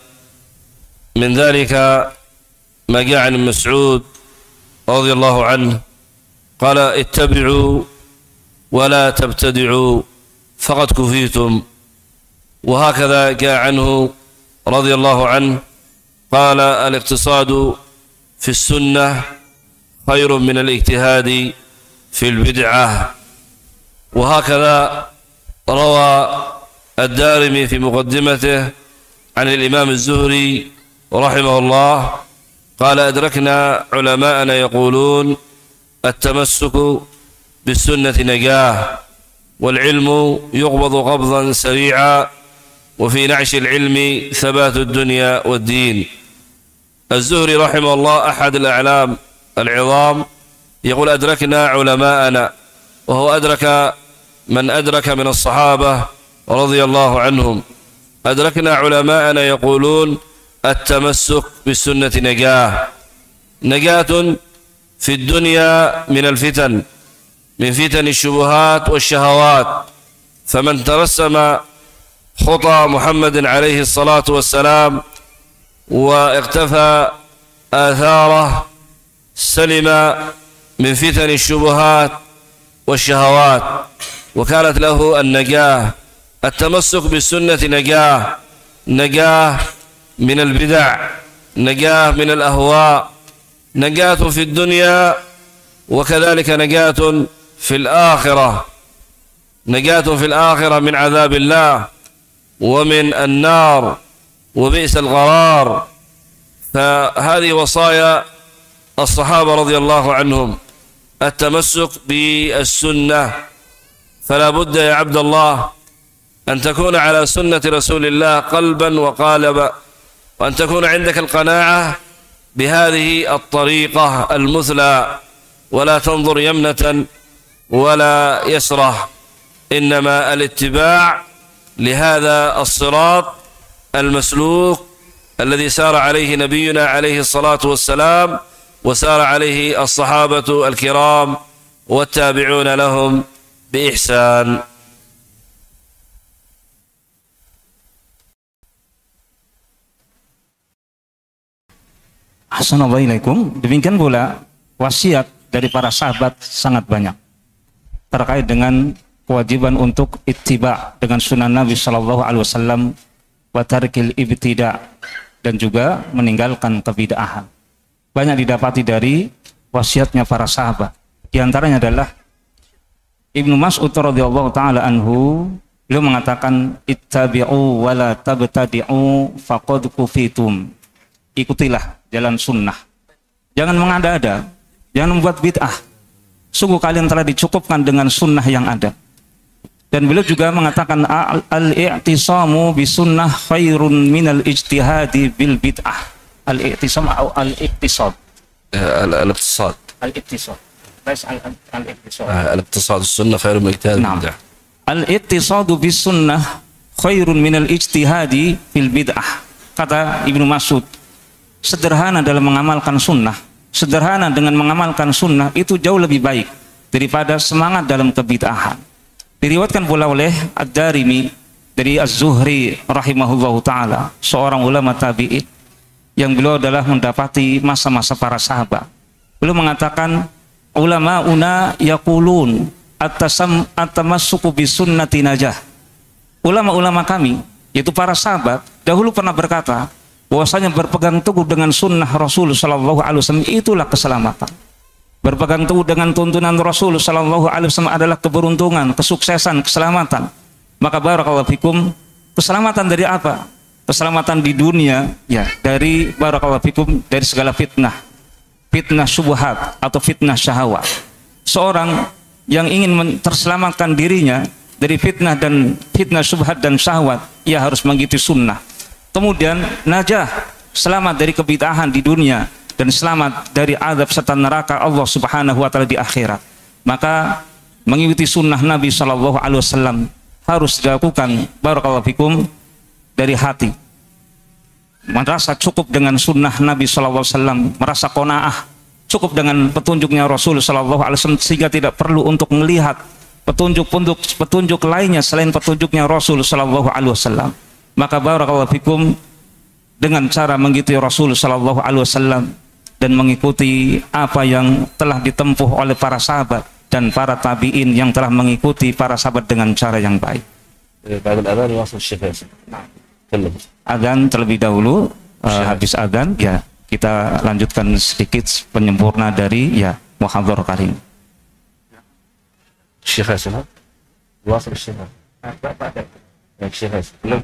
من ذلك ما جاء عن مسعود رضي الله عنه قال اتبعوا ولا تبتدعوا فقد كفيتم. وهكذا جاء عنه رضي الله عنه قال الاقتصاد في السنة خير من الاجتهاد في البدعة. وهكذا روى الدارمي في مقدمته عن الإمام الزهري رحمه الله قال أدركنا علماءنا يقولون التمسك بالسنة نجاة والعلم يقبض قبضا سريعا وفي نعش العلم ثبات الدنيا والدين. الزهري رحمه الله أحد الأعلام العظام يقول أدركنا علماءنا، وهو أدرك من أدرك من الصحابة رضي الله عنهم. أدركنا علماءنا يقولون التمسك بالسنة نجاة نجاة في الدنيا من الفتن، من فتن الشبهات والشهوات. فمن ترسم خطى محمد عليه الصلاة والسلام واقتفى آثاره سلم من فتن الشبهات والشهوات، وكانت له النجاة. التمسك بالسنة نجاة، نجاة من البدع، نجاة من الأهواء، نجاة في الدنيا وكذلك نجاة في الآخرة، نجاة في الآخرة من عذاب الله ومن النار وبئس القرار. فهذه وصايا الصحابة رضي الله عنهم، التمسك بالسنة. فلا بد يا عبد الله أن تكون على سنة رسول الله قلبا وقالبا، وأن تكون عندك القناعة بهذه الطريقة المثلى، ولا تنظر يمنة ولا يسرة، إنما الاتباع لهذا الصراط المسلوك الذي سار عليه نبينا عليه الصلاة والسلام وسار عليه الصحابة الكرام والتابعون لهم بإحسان. Assalamualaikum. Demikian pula wasiat dari para sahabat sangat banyak terkait dengan kewajiban untuk ittiba dengan sunnah Nabi Shallallahu Alaihi Wasallam, wa tarkil ibtida, dan juga meninggalkan kebid'ahan. Banyak didapati dari wasiatnya para sahabat. Di antaranya adalah Ibnu Mas'ud radhiyallahu taala anhu, beliau mengatakan ittabi'u wa la tabtadi'u faqad kufitum. Ikutilah jalan sunnah, jangan mengada-ada, jangan membuat bid'ah. sungguh kalian telah dicukupkan dengan sunnah yang ada. Dan beliau juga mengatakan al-i'tisamu bisunnah khairun minal ijtihadi bil bid'ah. Al-i'tisam atau al-iqtisad. الاقتصاد Al-iqtisad. Lais al-iqtisad. الاقتصاد السنة خير من الاجتهاد بالبدعة. Al-iqtisadu bisunnah khairun minal ijtihadi fil bid'ah. Kata Ibnu Mas'ud, sederhana dalam mengamalkan sunnah, sederhana dengan mengamalkan sunnah itu jauh lebih baik daripada semangat dalam kebid'ahan. Diriwayatkan pula oleh Ad-Darimi dari Az-Zuhri rahimahullahu taala, seorang ulama tabi'in yang beliau adalah mendapati masa-masa para sahabat. Beliau mengatakan, ulama una yaqulun at-tasam at-tamassuku bisunnati najah. Ulama-ulama kami, yaitu para sahabat, dahulu pernah berkata bahwasanya berpegang teguh dengan sunnah Rasul sallallahu alaihi wasallam itulah keselamatan. Berpegang teguh dengan tuntunan Rasul sallallahu alaihi wasallam adalah keberuntungan, kesuksesan, keselamatan. Maka barakallahu fikum, keselamatan dari apa? Keselamatan di dunia ya dari barakallahu fikum dari segala fitnah. Fitnah syubhat atau fitnah syahwat. Seorang yang ingin terselamatkan dirinya dari fitnah dan fitnah syubhat dan syahwat, ia harus mengikuti sunnah. Kemudian najah, selamat dari kebid'ahan di dunia dan selamat dari azab serta neraka Allah Subhanahu wa taala di akhirat. Maka mengikuti sunnah Nabi sallallahu alaihi wasallam harus dilakukan barakallahu fikum dari hati. Merasa cukup dengan sunnah Nabi sallallahu alaihi wasallam, merasa qanaah, cukup dengan petunjuknya Rasul sallallahu alaihi wasallam sehingga tidak perlu untuk melihat petunjuk-petunjuk petunjuk lainnya selain petunjuknya Rasul sallallahu alaihi wasallam. Maka barakallahu fikum dengan cara mengikuti Rasul sallallahu alaihi wasallam dan mengikuti apa yang telah ditempuh oleh para sahabat dan para tabi'in yang telah mengikuti para sahabat dengan cara yang baik. Adzan terlebih dahulu, uh, habis adzan ya kita lanjutkan sedikit penyempurna dari ya muhadhar kali ini. Syekh Hasan, wasal Syekh. Ya Syekh Hasan.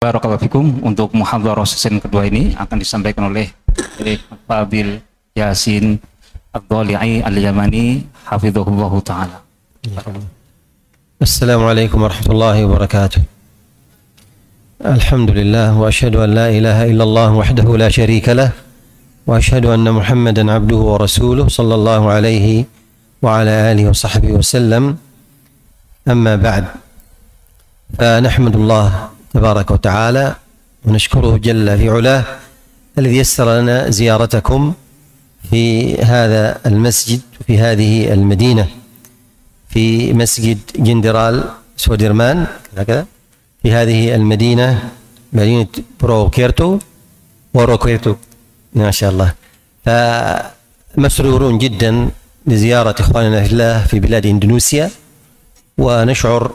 Barakallahu fikum. Untuk muhadharah sesi kedua ini akan disampaikan oleh Fadil Yasin Ad-Dhali'i Al-Yamani hafizahullahu taala. Assalamualaikum warahmatullahi wabarakatuh. Alhamdulillah wa asyhadu an la ilaha illallah wahdahu la syarika lah wa asyhadu anna Muhammadan abduhu wa rasuluh sallallahu alaihi wa ala alihi wa sahbihi wa sallam. Amma ba'd. فنحمد الله تبارك وتعالى ونشكره جل في علاه الذي يسر لنا زيارتكم في هذا المسجد وفي هذه المدينة، في مسجد جندرال سودرمان هكذا، في هذه المدينة، مدينة بروكيرتو وروكيرتو ما شاء الله. فمسرورون جدا لزيارة إخواننا في الله في بلاد إندونيسيا، ونشعر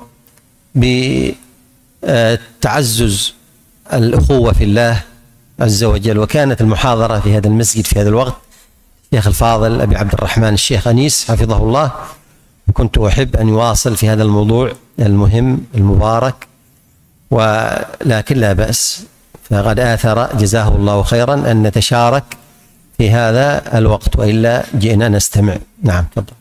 بتعزز الأخوة في الله عز وجل. وكانت المحاضرة في هذا المسجد في هذا الوقت الشيخ الفاضل أبي عبد الرحمن الشيخ أنيس حفظه الله، وكنت أحب أن يواصل في هذا الموضوع المهم المبارك، ولكن لا بأس، فقد آثر جزاه الله خيرا أن نتشارك في هذا الوقت، وإلا جئنا نستمع. نعم تفضل.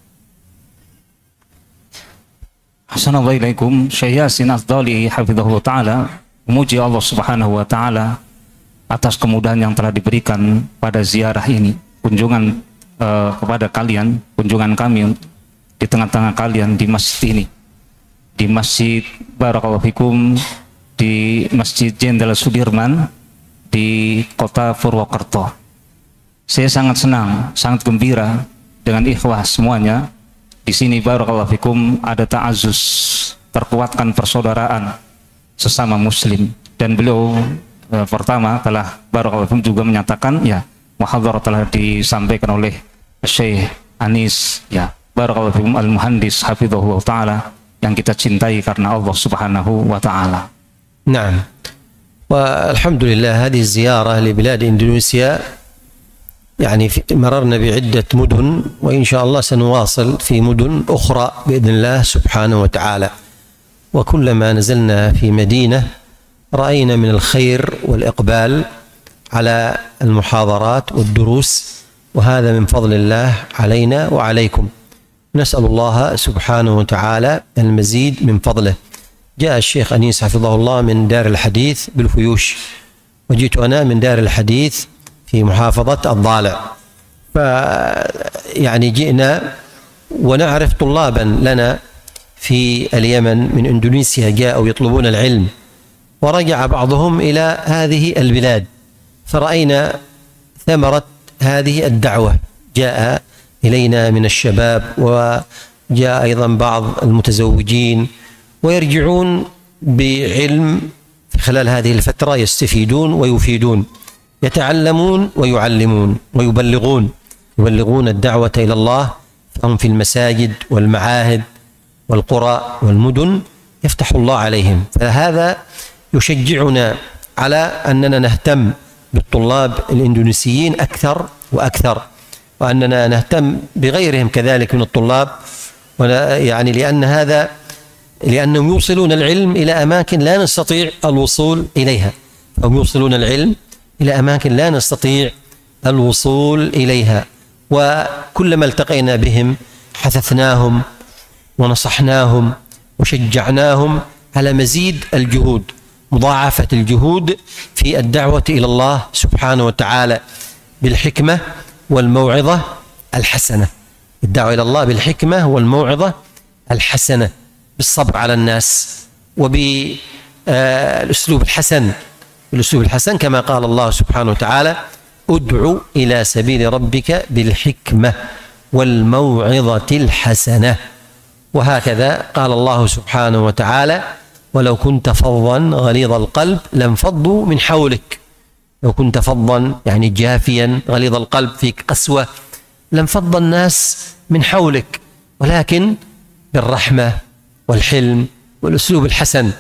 Assalamualaikum. Syekh Yasin Ad-Dhali'i hafizahullah ta'ala memuji Allah subhanahu wa ta'ala atas kemudahan yang telah diberikan pada ziarah ini, kunjungan uh, kepada kalian, kunjungan kami di tengah-tengah kalian di masjid ini, di Masjid Barakallahu Fikum, di Masjid Jenderal Sudirman di kota Purwokerto. Saya sangat senang, sangat gembira dengan ikhwah semuanya. Di sini barakallahu fikum ada ta'azus, terkuatkan persaudaraan sesama muslim. Dan beliau e, pertama telah barakallahu fikum juga menyatakan ya muhadharah telah disampaikan oleh Syekh Anis ya barakallahu fikum al-Muhandis hafizahullah taala yang kita cintai karena Allah Subhanahu wa taala. Naam. Wa alhamdulillah hadhihi ziyarah li bilad Indonesia يعني مررنا بعدة مدن، وإن شاء الله سنواصل في مدن أخرى بإذن الله سبحانه وتعالى. وكلما نزلنا في مدينة رأينا من الخير والإقبال على المحاضرات والدروس، وهذا من فضل الله علينا وعليكم. نسأل الله سبحانه وتعالى المزيد من فضله. جاء الشيخ أنيس حفظه الله من دار الحديث بالفيوش، وجئت أنا من دار الحديث في محافظة الضالع، فيعني جئنا ونعرف طلابا لنا في اليمن من إندونيسيا جاءوا يطلبون العلم، ورجع بعضهم إلى هذه البلاد، فرأينا ثمرة هذه الدعوة. جاء إلينا من الشباب، وجاء أيضا بعض المتزوجين، ويرجعون بعلم في خلال هذه الفترة، يستفيدون ويفيدون، يتعلمون ويعلمون ويبلغون يبلغون الدعوة إلى الله، فهم في المساجد والمعاهد والقرى والمدن يفتح الله عليهم. فهذا يشجعنا على أننا نهتم بالطلاب الإندونيسيين أكثر وأكثر، وأننا نهتم بغيرهم كذلك من الطلاب، يعني لأن هذا لأنهم يوصلون العلم إلى أماكن لا نستطيع الوصول إليها، هم يوصلون العلم إلى أماكن لا نستطيع الوصول إليها. وكلما التقينا بهم حثثناهم ونصحناهم وشجعناهم على مزيد الجهود، مضاعفة الجهود في الدعوة إلى الله سبحانه وتعالى بالحكمة والموعظة الحسنة. الدعوة إلى الله بالحكمة والموعظة الحسنة، بالصبر على الناس، وبالأسلوب الحسن بالأسلوب الحسن كما قال الله سبحانه وتعالى: ادع إلى سبيل ربك بالحكمة والموعظة الحسنة. وهكذا قال الله سبحانه وتعالى: ولو كنت فظا غليظ القلب لانفضوا من حولك. لو كنت فظا يعني جافيا غليظ القلب، فيك قسوة، لانفض الناس من حولك، ولكن بالرحمة والحلم والأسلوب الحسن.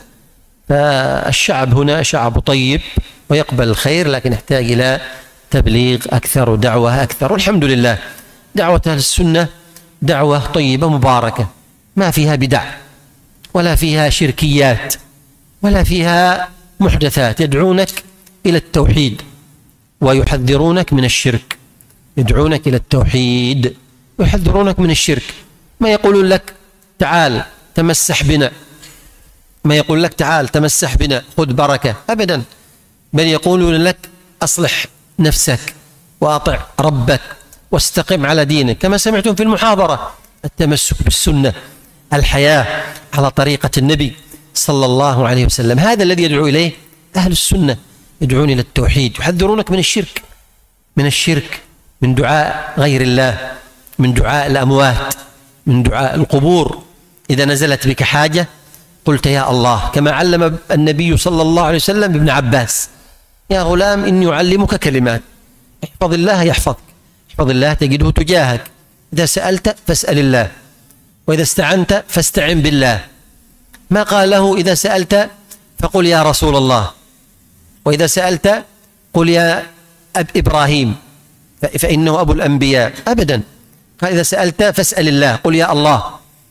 فالشعب هنا شعب طيب ويقبل الخير، لكن يحتاج إلى تبليغ أكثر ودعوة أكثر. والحمد لله دعوة أهل السنة دعوة طيبة مباركة، ما فيها بدع ولا فيها شركيات ولا فيها محدثات، يدعونك إلى التوحيد ويحذرونك من الشرك، يدعونك إلى التوحيد ويحذرونك من الشرك. ما يقولون لك تعال تمسح بنا، ما يقول لك تعال تمسح بنا خذ بركة، أبدا، بل يقولون لك أصلح نفسك وأطع ربك واستقم على دينك، كما سمعتم في المحاضرة، التمسك بالسنة، الحياة على طريقة النبي صلى الله عليه وسلم. هذا الذي يدعو إليه أهل السنة، يدعون إلى التوحيد، يحذرونك من الشرك، من الشرك، من دعاء غير الله، من دعاء الأموات، من دعاء القبور. إذا نزلت بك حاجة قلت يا الله، كما علم النبي صلى الله عليه وسلم ابن عباس: يا غلام إني أعلمك كلمات، احفظ الله يحفظك، احفظ الله تجده تجاهك، إذا سألت فاسأل الله، وإذا استعنت فاستعن بالله. ما قال له إذا سألت فقل يا رسول الله، وإذا سألت قل يا أب إبراهيم فإنه أبو الأنبياء، أبدا، قال إذا سألت فاسأل الله، قل يا الله.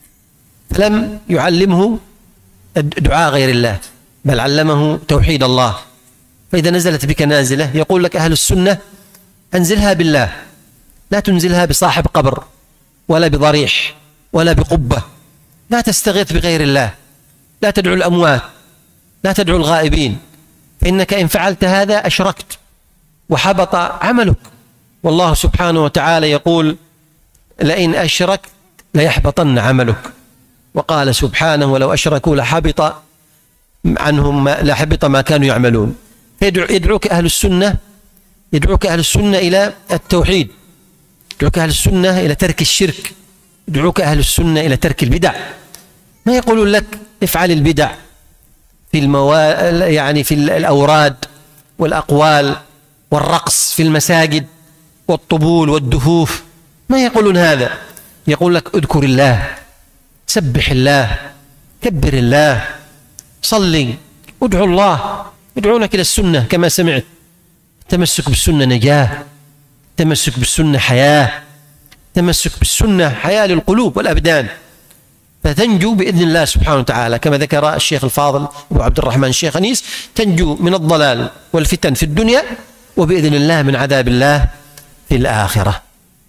فلم يعلمه دعاء غير الله، بل علمه توحيد الله. فإذا نزلت بك نازلة يقول لك أهل السنة: أنزلها بالله، لا تنزلها بصاحب قبر ولا بضريح ولا بقبة، لا تستغيث بغير الله، لا تدعو الأموات، لا تدعو الغائبين، فإنك إن فعلت هذا أشركت وحبط عملك. والله سبحانه وتعالى يقول: لئن أشركت ليحبطن عملك. وقال سبحانه: ولو أشركوا لحبط عنهم ما لحبط ما كانوا يعملون. يدعوك أهل السنة، يدعوك أهل السنة إلى التوحيد، يدعوك أهل السنة إلى ترك الشرك، يدعوك أهل السنة إلى ترك البدع. ما يقولون لك افعل البدع في الموا... يعني في الأوراد والأقوال والرقص في المساجد والطبول والدفوف، ما يقولون هذا. يقول لك اذكر الله، سبح الله، كبر الله، صلي، ادعو الله. يدعونك إلى السنة كما سمعت. التمسك بالسنة نجاة، التمسك بالسنة حياة، التمسك بالسنة حياة للقلوب والأبدان، فتنجو بإذن الله سبحانه وتعالى، كما ذكر الشيخ الفاضل أبو عبد الرحمن الشيخ أنيس: تنجو من الضلال والفتن في الدنيا، وبإذن الله من عذاب الله في الآخرة.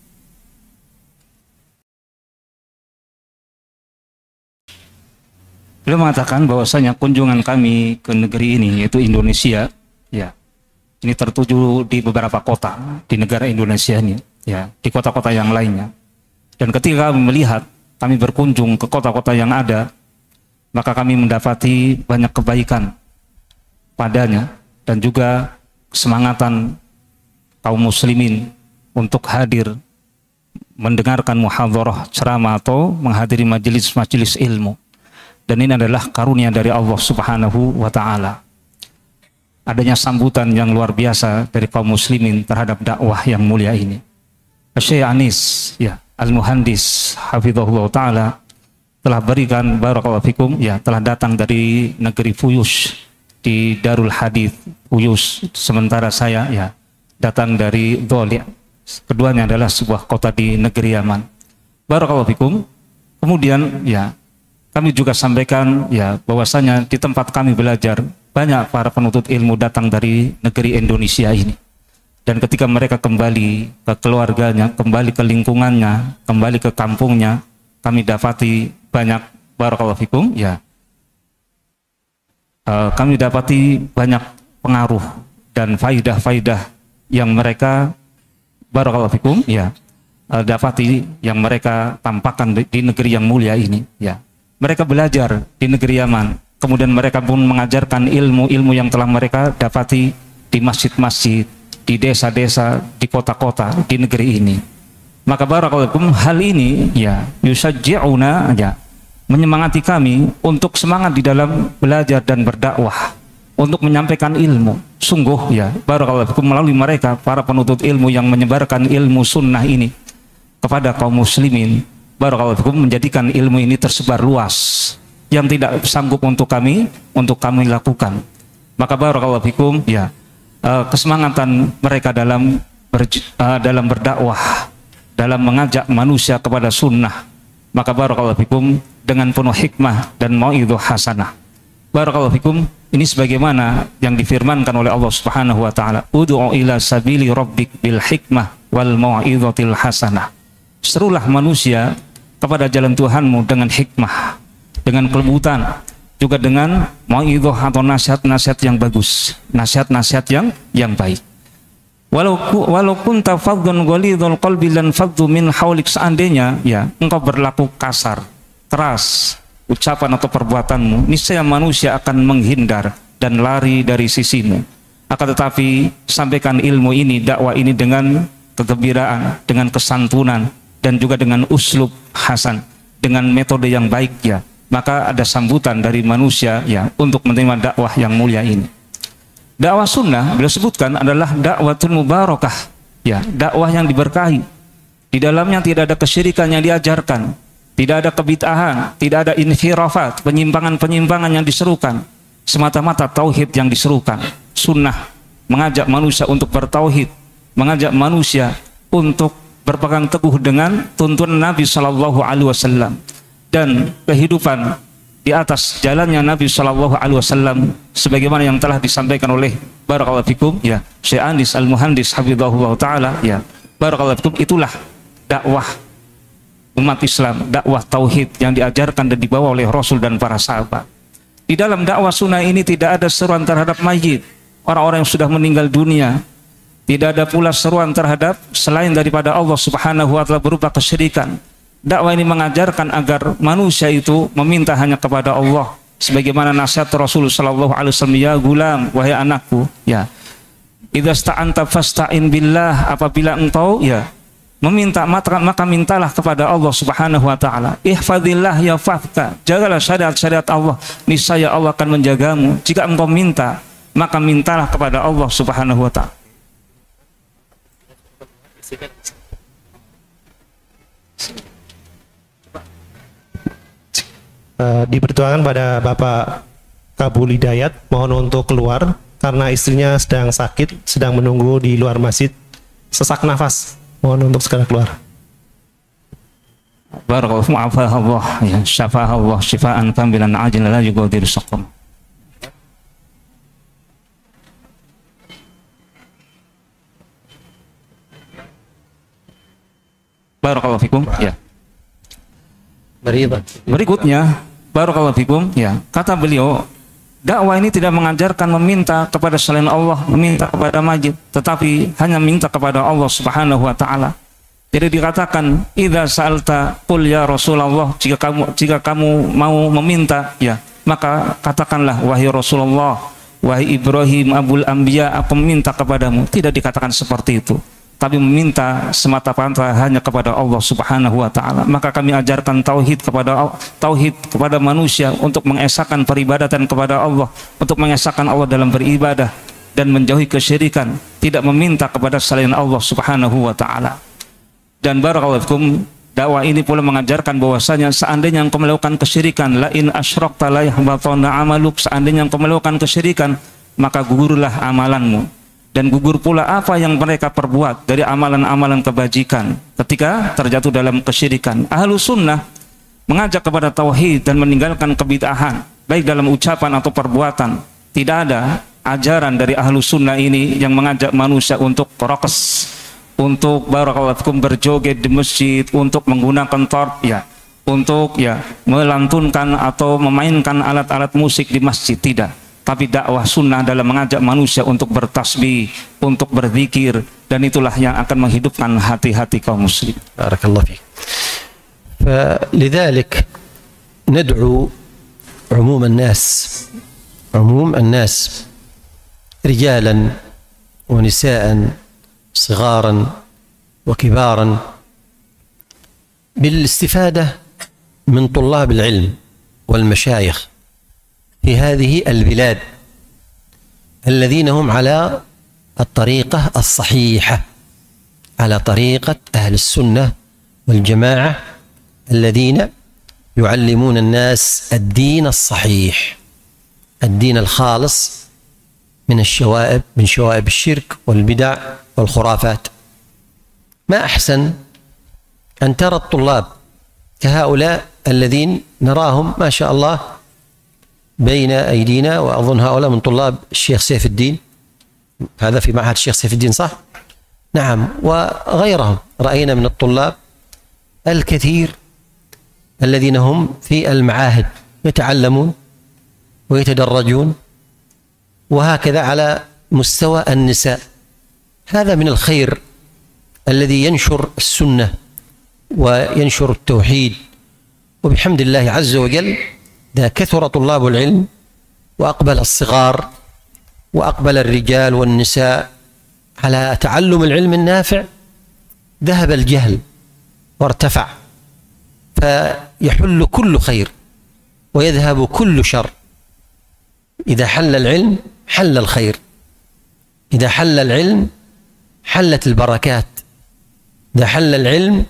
Beliau mengatakan bahwasanya kunjungan kami ke negeri ini, yaitu Indonesia, ya, ini tertuju di beberapa kota di negara Indonesia ini, ya, di kota-kota yang lainnya. Dan ketika kami melihat, kami berkunjung ke kota-kota yang ada, maka kami mendapati banyak kebaikan padanya, dan juga kesemangatan kaum muslimin untuk hadir mendengarkan muhadharah, ceramah, atau menghadiri majelis-majelis ilmu. Dan ini adalah karunia dari Allah Subhanahu wa Ta'ala. Adanya sambutan yang luar biasa dari kaum muslimin terhadap dakwah yang mulia ini. Syekh Anis, ya, Al-Muhandis hafizahullah Ta'ala, telah berikan, barakallahu fikum, ya, telah datang dari negeri Fuyus di Darul Hadith Fuyus, sementara saya, ya, datang dari Dholi. Keduanya adalah sebuah kota di negeri Yaman. Barakallahu fikum. Kemudian, ya, kami juga sampaikan, ya, bahwasanya di tempat kami belajar banyak para penuntut ilmu datang dari negeri Indonesia ini. Dan ketika mereka kembali ke keluarganya, kembali ke lingkungannya, kembali ke kampungnya, kami dapati banyak, barakallahu fikum, ya, uh, kami dapati banyak pengaruh dan faidah-faidah yang mereka, barakallahu fikum, ya, uh, dapati yang mereka tampakkan di, di negeri yang mulia ini, ya. Mereka belajar di negeri Yaman, kemudian mereka pun mengajarkan ilmu-ilmu yang telah mereka dapati di masjid-masjid, di desa-desa, di kota-kota di negeri ini. Maka barakallahu fikum, hal ini, ya, yusajji'una, ya, menyemangati kami untuk semangat di dalam belajar dan berdakwah, untuk menyampaikan ilmu. Sungguh, ya, barakallahu fikum, melalui mereka para penuntut ilmu yang menyebarkan ilmu sunnah ini kepada kaum muslimin, barakallahu fikum, menjadikan ilmu ini tersebar luas yang tidak sanggup untuk kami untuk kami lakukan. Maka barakallahu fikum, ya, uh, kesemangatan mereka dalam ber, uh, dalam berdakwah, dalam mengajak manusia kepada sunnah, maka barakallahu fikum, dengan penuh hikmah dan mau'idhah hasanah, barakallahu fikum, Ini sebagaimana yang difirmankan oleh Allah Subhanahu wa taala, ud'u ila sabili rabbik bil hikmah wal mau'izatil hasanah. Serulah manusia kepada jalan Tuhanmu dengan hikmah, dengan kelembutan, juga dengan mau'izah atau nasihat-nasihat yang bagus, nasihat-nasihat yang yang baik. Walau walau kunta faddan ghalidhal qalbi lan faddu min haulik, seandainya ya engkau berlaku kasar, keras ucapan atau perbuatanmu, niscaya manusia akan menghindar dan lari dari sisimu. Akan tetapi sampaikan ilmu ini, dakwah ini dengan kegembiraan, dengan kesantunan, dan juga dengan uslub hasan, dengan metode yang baik ya, maka ada sambutan dari manusia ya untuk menerima dakwah yang mulia ini. Dakwah sunnah beliau sebutkan adalah dakwatul mubarakah ya, dakwah yang diberkahi. Di dalamnya tidak ada kesyirikan yang diajarkan, tidak ada kebid'ahan, tidak ada inhirafat, penyimpangan-penyimpangan yang diserukan. Semata-mata tauhid yang diserukan. Sunnah mengajak manusia untuk bertauhid, mengajak manusia untuk berpegang teguh dengan tuntunan Nabi Shallallahu Alaihi Wasallam dan kehidupan di atas jalannya Nabi Shallallahu Alaihi Wasallam, sebagaimana yang telah disampaikan oleh barakallahu fikum ya Syekh Anis Al-Muhandis hafizahullah taala ya. Barakallahu fikum, itulah dakwah umat Islam, dakwah tauhid yang diajarkan dan dibawa oleh Rasul dan para sahabat. Di dalam dakwah sunnah ini tidak ada seruan terhadap mayit, orang-orang yang sudah meninggal dunia. Tidak ada pula seruan terhadap selain daripada Allah Subhanahu wa taala berupa kesyirikan. Dakwah ini mengajarkan agar manusia itu meminta hanya kepada Allah, sebagaimana nasihat Rasul sallallahu alaihi wasallam, ya gulam, wahai anakku, ya idza sta'anta fasta'in billah, apabila engkau ya meminta maka, maka mintalah kepada Allah Subhanahu wa taala. Ihfazillah yafazka, jagalah syariat-syariat Allah, niscaya Allah akan menjagamu. Jika engkau minta, maka mintalah kepada Allah Subhanahu wa taala. Uh, dipertuakan pada Bapak Kabul Hidayat, mohon untuk keluar karena istrinya sedang sakit, sedang menunggu di luar masjid, sesak nafas. Mohon untuk segera keluar. Barakallahu Allah ya, syafa'a Allah syifaan kamilan ajilan la yughadiru saqam. Barakallahu fikum ya. Berikutnya barakallahu fikum ya, kata beliau, dakwah ini tidak mengajarkan meminta kepada selain Allah, meminta kepada majid, tetapi hanya minta kepada Allah Subhanahu wa taala. Tidak dikatakan idza sa'alta qul ya Rasulullah, jika kamu jika kamu mau meminta ya, maka katakanlah wahai Rasulullah, wahai Ibrahim abul anbiya, aku meminta kepadamu. Tidak dikatakan seperti itu, tapi meminta semata-mata hanya kepada Allah Subhanahu wa taala. Maka kami ajarkan tauhid kepada tauhid kepada manusia untuk mengesahkan peribadatan kepada Allah, untuk mengesahkan Allah dalam beribadah dan menjauhi kesyirikan, tidak meminta kepada selain Allah Subhanahu wa taala. Dan barakallahu fikum, dakwah ini pula mengajarkan bahwasanya seandainya engkau melakukan kesyirikan, la in asyrakta la yahbatanna amaluk, seandainya engkau melakukan kesyirikan, maka gugurlah amalanmu. Dan gugur pula apa yang mereka perbuat dari amalan-amalan kebajikan ketika terjatuh dalam kesyirikan. Ahlus sunnah mengajak kepada tauhid dan meninggalkan kebid'ahan, baik dalam ucapan atau perbuatan. Tidak ada ajaran dari ahlus sunnah ini yang mengajak manusia untuk raqs, untuk barakallahu fikum berjoget di masjid, untuk menggunakan tarb ya, untuk ya melantunkan atau memainkan alat-alat musik di masjid. Tidak. Tapi dakwah sunnah dalam mengajak manusia untuk bertasbih, untuk berzikir, dan itulah yang akan menghidupkan hati-hati kaum muslim. Barakallahu fiik. فلذلك ندعو عموم الناس عموم الناس رجالا ونساء صغارا وكبارا بالاستفادة من طلاب العلم والمشايخ في هذه البلاد الذين هم على الطريقة الصحيحة، على طريقة أهل السنة والجماعة الذين يعلمون الناس الدين الصحيح، الدين الخالص من الشوائب، من شوائب الشرك والبدع والخرافات. ما أحسن أن ترى الطلاب كهؤلاء الذين نراهم ما شاء الله بين أيدينا، وأظن هؤلاء من طلاب الشيخ سيف الدين، هذا في معهد الشيخ سيف الدين صح؟ نعم، وغيرهم رأينا من الطلاب الكثير الذين هم في المعاهد يتعلمون ويتدرجون، وهكذا على مستوى النساء. هذا من الخير الذي ينشر السنة وينشر التوحيد. وبحمد الله عز وجل إذا كثر طلاب العلم وأقبل الصغار وأقبل الرجال والنساء على تعلم العلم النافع، ذهب الجهل وارتفع، فيحل كل خير ويذهب كل شر. إذا حل العلم حل الخير، إذا حل العلم حلت البركات، إذا حل العلم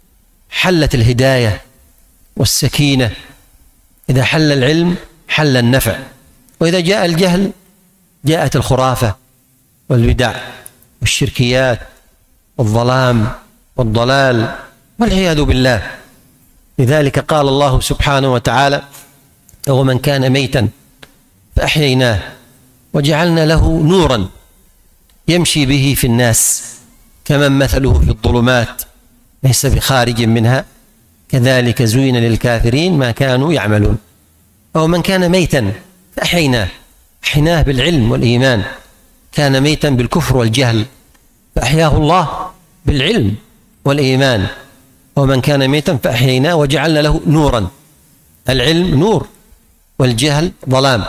حلت الهداية والسكينة، إذا حل العلم حل النفع. وإذا جاء الجهل جاءت الخرافة والبدع والشركيات والظلام والضلال والعياذ بالله. لذلك قال الله سبحانه وتعالى: ومن كان ميتا فأحييناه وجعلنا له نورا يمشي به في الناس كمن مثله في الظلمات ليس بخارج منها كذلك زين للكافرين ما كانوا يعملون. أو من كان ميتا فأحييناه، أحييناه بالعلم والإيمان، كان ميتا بالكفر والجهل فأحياه الله بالعلم والإيمان. ومن كان ميتا فأحييناه وجعلنا له نورا، العلم نور والجهل ظلام.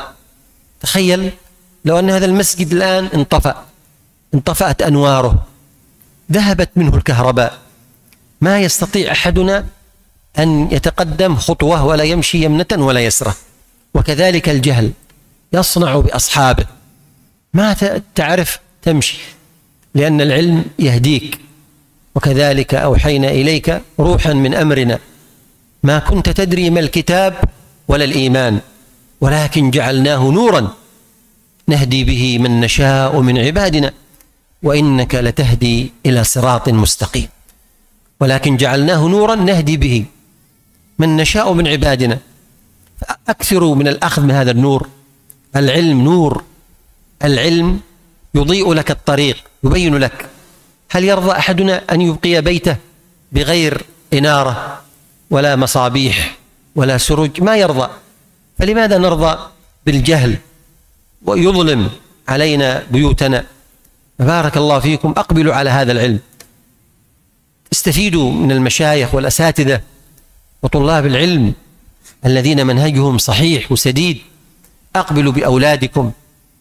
تخيل لو أن هذا المسجد الآن انطفأ، انطفأت أنواره، ذهبت منه الكهرباء، ما يستطيع أحدنا أن يتقدم خطوة ولا يمشي يمنة ولا يسرة. وكذلك الجهل يصنع بأصحابه، ما تعرف تمشي، لأن العلم يهديك. وكذلك أوحينا إليك روحا من أمرنا ما كنت تدري ما الكتاب ولا الإيمان ولكن جعلناه نورا نهدي به من نشاء من عبادنا وإنك لتهدي إلى صراط مستقيم. ولكن جعلناه نورا نهدي به من نشاء من عبادنا. فأكثروا من الأخذ من هذا النور. العلم نور، العلم يضيء لك الطريق، يبين لك. هل يرضى أحدنا أن يبقي بيته بغير إنارة ولا مصابيح ولا سرج؟ ما يرضى. فلماذا نرضى بالجهل ويظلم علينا بيوتنا؟ بارك الله فيكم، أقبلوا على هذا العلم، استفيدوا من المشايخ والأساتذة وطلاب العلم الذين منهجهم صحيح وسديد. أقبلوا بأولادكم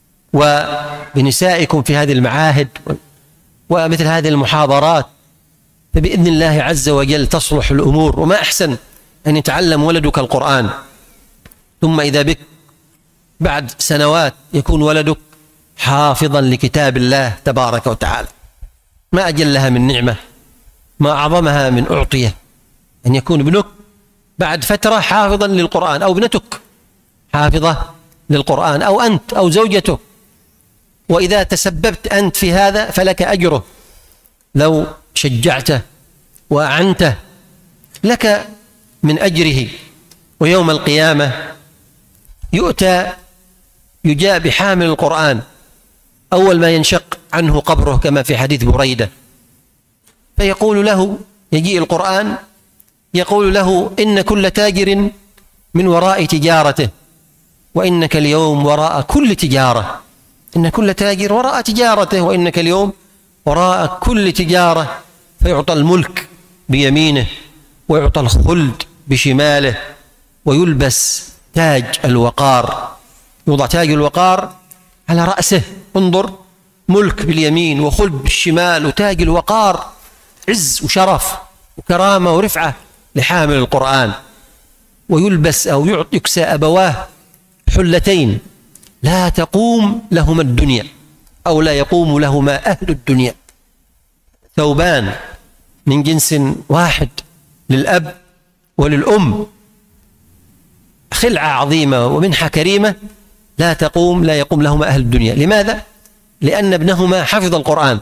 وبنسائكم في هذه المعاهد ومثل هذه المحاضرات، فبإذن الله عز وجل تصلح الأمور. وما أحسن أن يتعلم ولدك القرآن، ثم إذا بك بعد سنوات يكون ولدك حافظا لكتاب الله تبارك وتعالى. ما أجلها من نعمة، ما أعظمها من أعطية، أن يكون ابنك بعد فترة حافظا للقرآن، أو ابنتك حافظة للقرآن، أو أنت أو زوجتك. وإذا تسببت أنت في هذا فلك أجره، لو شجعته وأعنته لك من أجره. ويوم القيامة يؤتى يجاء بحامل القرآن، أول ما ينشق عنه قبره كما في حديث بريدة، فيقول له، يجيء القرآن يقول له: إن كل تاجر من وراء تجارته، وإنك اليوم وراء كل تجارة. إن كل تاجر وراء تجارته، وإنك اليوم وراء كل تجارة. فيعطى الملك بيمينه ويعطى الخلد بشماله، ويلبس تاج الوقار، يوضع تاج الوقار على رأسه. انظر، ملك باليمين وخلد بالشمال وتاج الوقار، عز وشرف وكرامة ورفعة لحامل القرآن. ويلبس أو يكسى أبواه حلتين لا تقوم لهما الدنيا، أو لا يقوم لهما أهل الدنيا، ثوبان من جنس واحد للأب وللأم، خلعة عظيمة ومنحة كريمة لا تقوم لا يقوم لهما أهل الدنيا. لماذا؟ لأن ابنهما حفظ القرآن.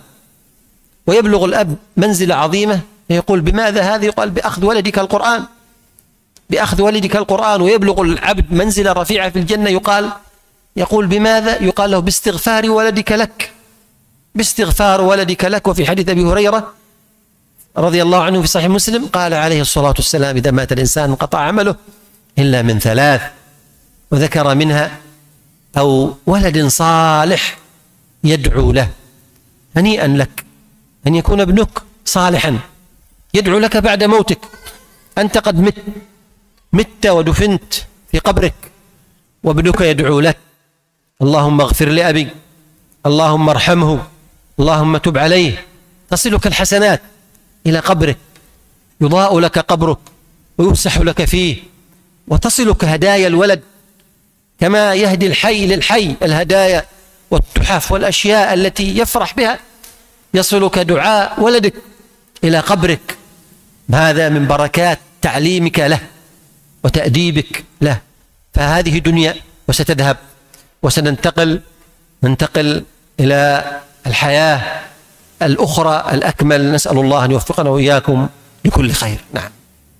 ويبلغ الأب منزلة عظيمة، يقول: بماذا هذا؟ يقال: بأخذ ولدك القرآن. بأخذ ولدك القرآن ويبلغ العبد منزلة رفيعة في الجنة يقال يقول بماذا؟ يقال له باستغفار ولدك لك، باستغفار ولدك لك. وفي حديث أبي هريرة رضي الله عنه في صحيح مسلم قال عليه الصلاة والسلام إذا مات الإنسان انقطع عمله إلا من ثلاث، وذكر منها أو ولد صالح يدعو له. هنيئا لك أن يكون ابنك صالحا يدعو لك بعد موتك، أنت قد مت مت ودفنت في قبرك وابنك يدعو لك اللهم اغفر لأبي، اللهم ارحمه، اللهم تب عليه. تصلك الحسنات إلى قبرك، يضاء لك قبرك ويفسح لك فيه، وتصلك هدايا الولد كما يهدي الحي للحي الهدايا والتحف والأشياء التي يفرح بها، يصلك دعاء ولدك إلى قبرك. هذا من بركات تعليمك له وتأديبك له. فهذه دنيا وستذهب، وسننتقل ننتقل إلى الحياة الأخرى الأكمل. نسأل الله أن يوفقنا وإياكم لكل خير. نعم.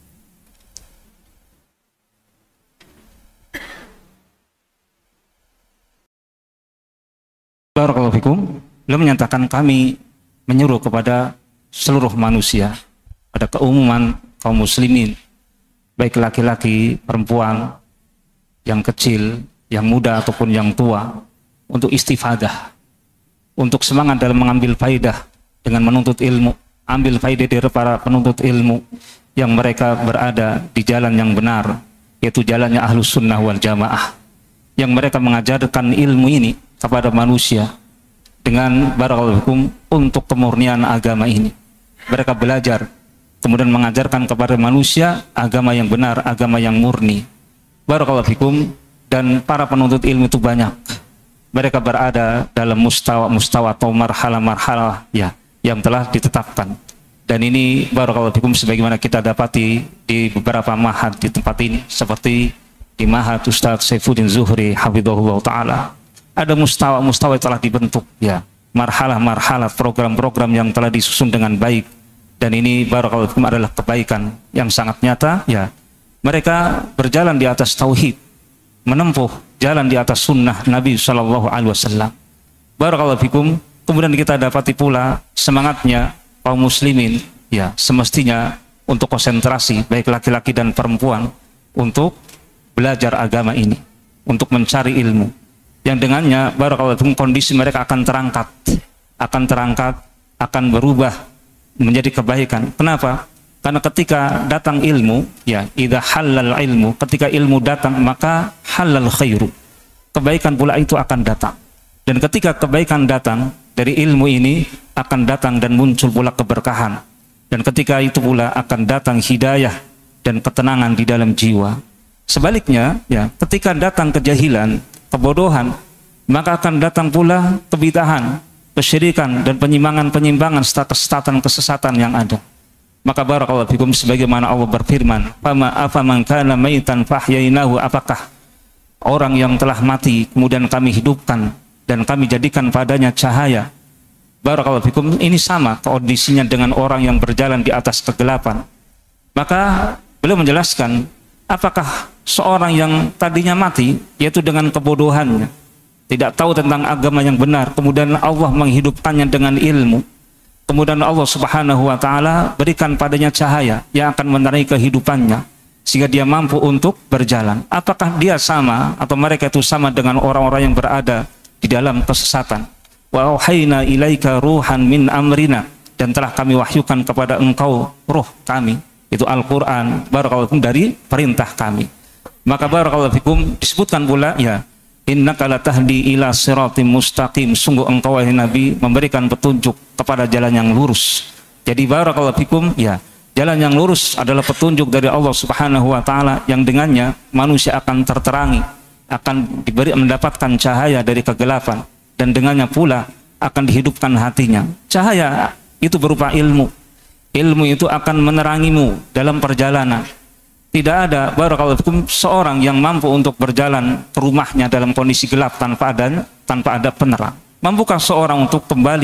Barakallahu fikum. Beliau menyatakan kami menyuruh kepada seluruh manusia, pada keumuman kaum muslimin, baik laki-laki, perempuan, yang kecil, yang muda ataupun yang tua, untuk istifadah, untuk semangat dalam mengambil faidah dengan menuntut ilmu. Ambil faidah dari para penuntut ilmu yang mereka berada di jalan yang benar, yaitu jalannya Ahlus Sunnah wal Jamaah, yang mereka mengajarkan ilmu ini kepada manusia dengan barakallahu fikum untuk kemurnian agama ini. Mereka belajar kemudian mengajarkan kepada manusia agama yang benar, agama yang murni. Barakallahu fikum. Dan para penuntut ilmu itu banyak. Mereka berada dalam mustawa-mustawa atau marhalah-marhalah ya yang telah ditetapkan. Dan ini barakallahu fikum sebagaimana kita dapati di beberapa mahad di tempat ini, seperti di Mahad Ustaz Saifuddin Zuhri hafizahullah taala. Ada mustawa-mustawa yang telah dibentuk ya, marhalah-marhalah, program-program yang telah disusun dengan baik. Dan ini barakallahu fikum adalah kebaikan yang sangat nyata ya. Mereka berjalan di atas tauhid, menempuh jalan di atas sunnah Nabi Shallallahu Alaihi Wasallam. Barakallahu fikum. Kemudian kita dapati pula semangatnya kaum muslimin ya, semestinya untuk konsentrasi baik laki-laki dan perempuan untuk belajar agama ini, untuk mencari ilmu yang dengannya barakallahu fikum kondisi mereka akan terangkat, akan terangkat, akan berubah menjadi kebaikan. Kenapa? Karena ketika datang ilmu, ya, idza halal ilmu, ketika ilmu datang maka halal khairu. Kebaikan pula itu akan datang. Dan ketika kebaikan datang dari ilmu ini akan datang dan muncul pula keberkahan. Dan ketika itu pula akan datang hidayah dan ketenangan di dalam jiwa. Sebaliknya, ya, ketika datang kejahilan, kebodohan, maka akan datang pula kebid'ahan, kesyirikan dan penyimpangan-penyimpangan, status-status kesesatan yang ada. Maka barakallahu fikum sebagaimana Allah berfirman, "Fama afaman kana maitan fahyainahu," apakah orang yang telah mati kemudian kami hidupkan dan kami jadikan padanya cahaya. Barakallahu fikum, ini sama kondisinya dengan orang yang berjalan di atas kegelapan. Maka beliau menjelaskan, apakah seorang yang tadinya mati, yaitu dengan kebodohannya, tidak tahu tentang agama yang benar, kemudian Allah menghidupkannya dengan ilmu, kemudian Allah subhanahu wa ta'ala berikan padanya cahaya yang akan menerangi kehidupannya sehingga dia mampu untuk berjalan. Apakah dia sama atau mereka itu sama dengan orang-orang yang berada di dalam kesesatan? Wa auhayna ilaika ruhan min amrina, dan telah kami wahyukan kepada engkau ruh kami, itu Al-Quran, barakallahu fikum, dari perintah kami. Maka barakallahu fikum disebutkan pula, ya, innaka latahdi ila siratim mustaqim, sungguh engkau wahai Nabi memberikan petunjuk kepada jalan yang lurus. Jadi barakallahu fikum, ya, jalan yang lurus adalah petunjuk dari Allah Subhanahu wa taala yang dengannya manusia akan terterangi, akan diberi mendapatkan cahaya dari kegelapan, dan dengannya pula akan dihidupkan hatinya. Cahaya itu berupa ilmu. Ilmu itu akan menerangimu dalam perjalanan. Tidak ada barakallahu fikum seorang yang mampu untuk berjalan ke rumahnya dalam kondisi gelap tanpa ada tanpa ada penerang. Mampukah seorang untuk kembali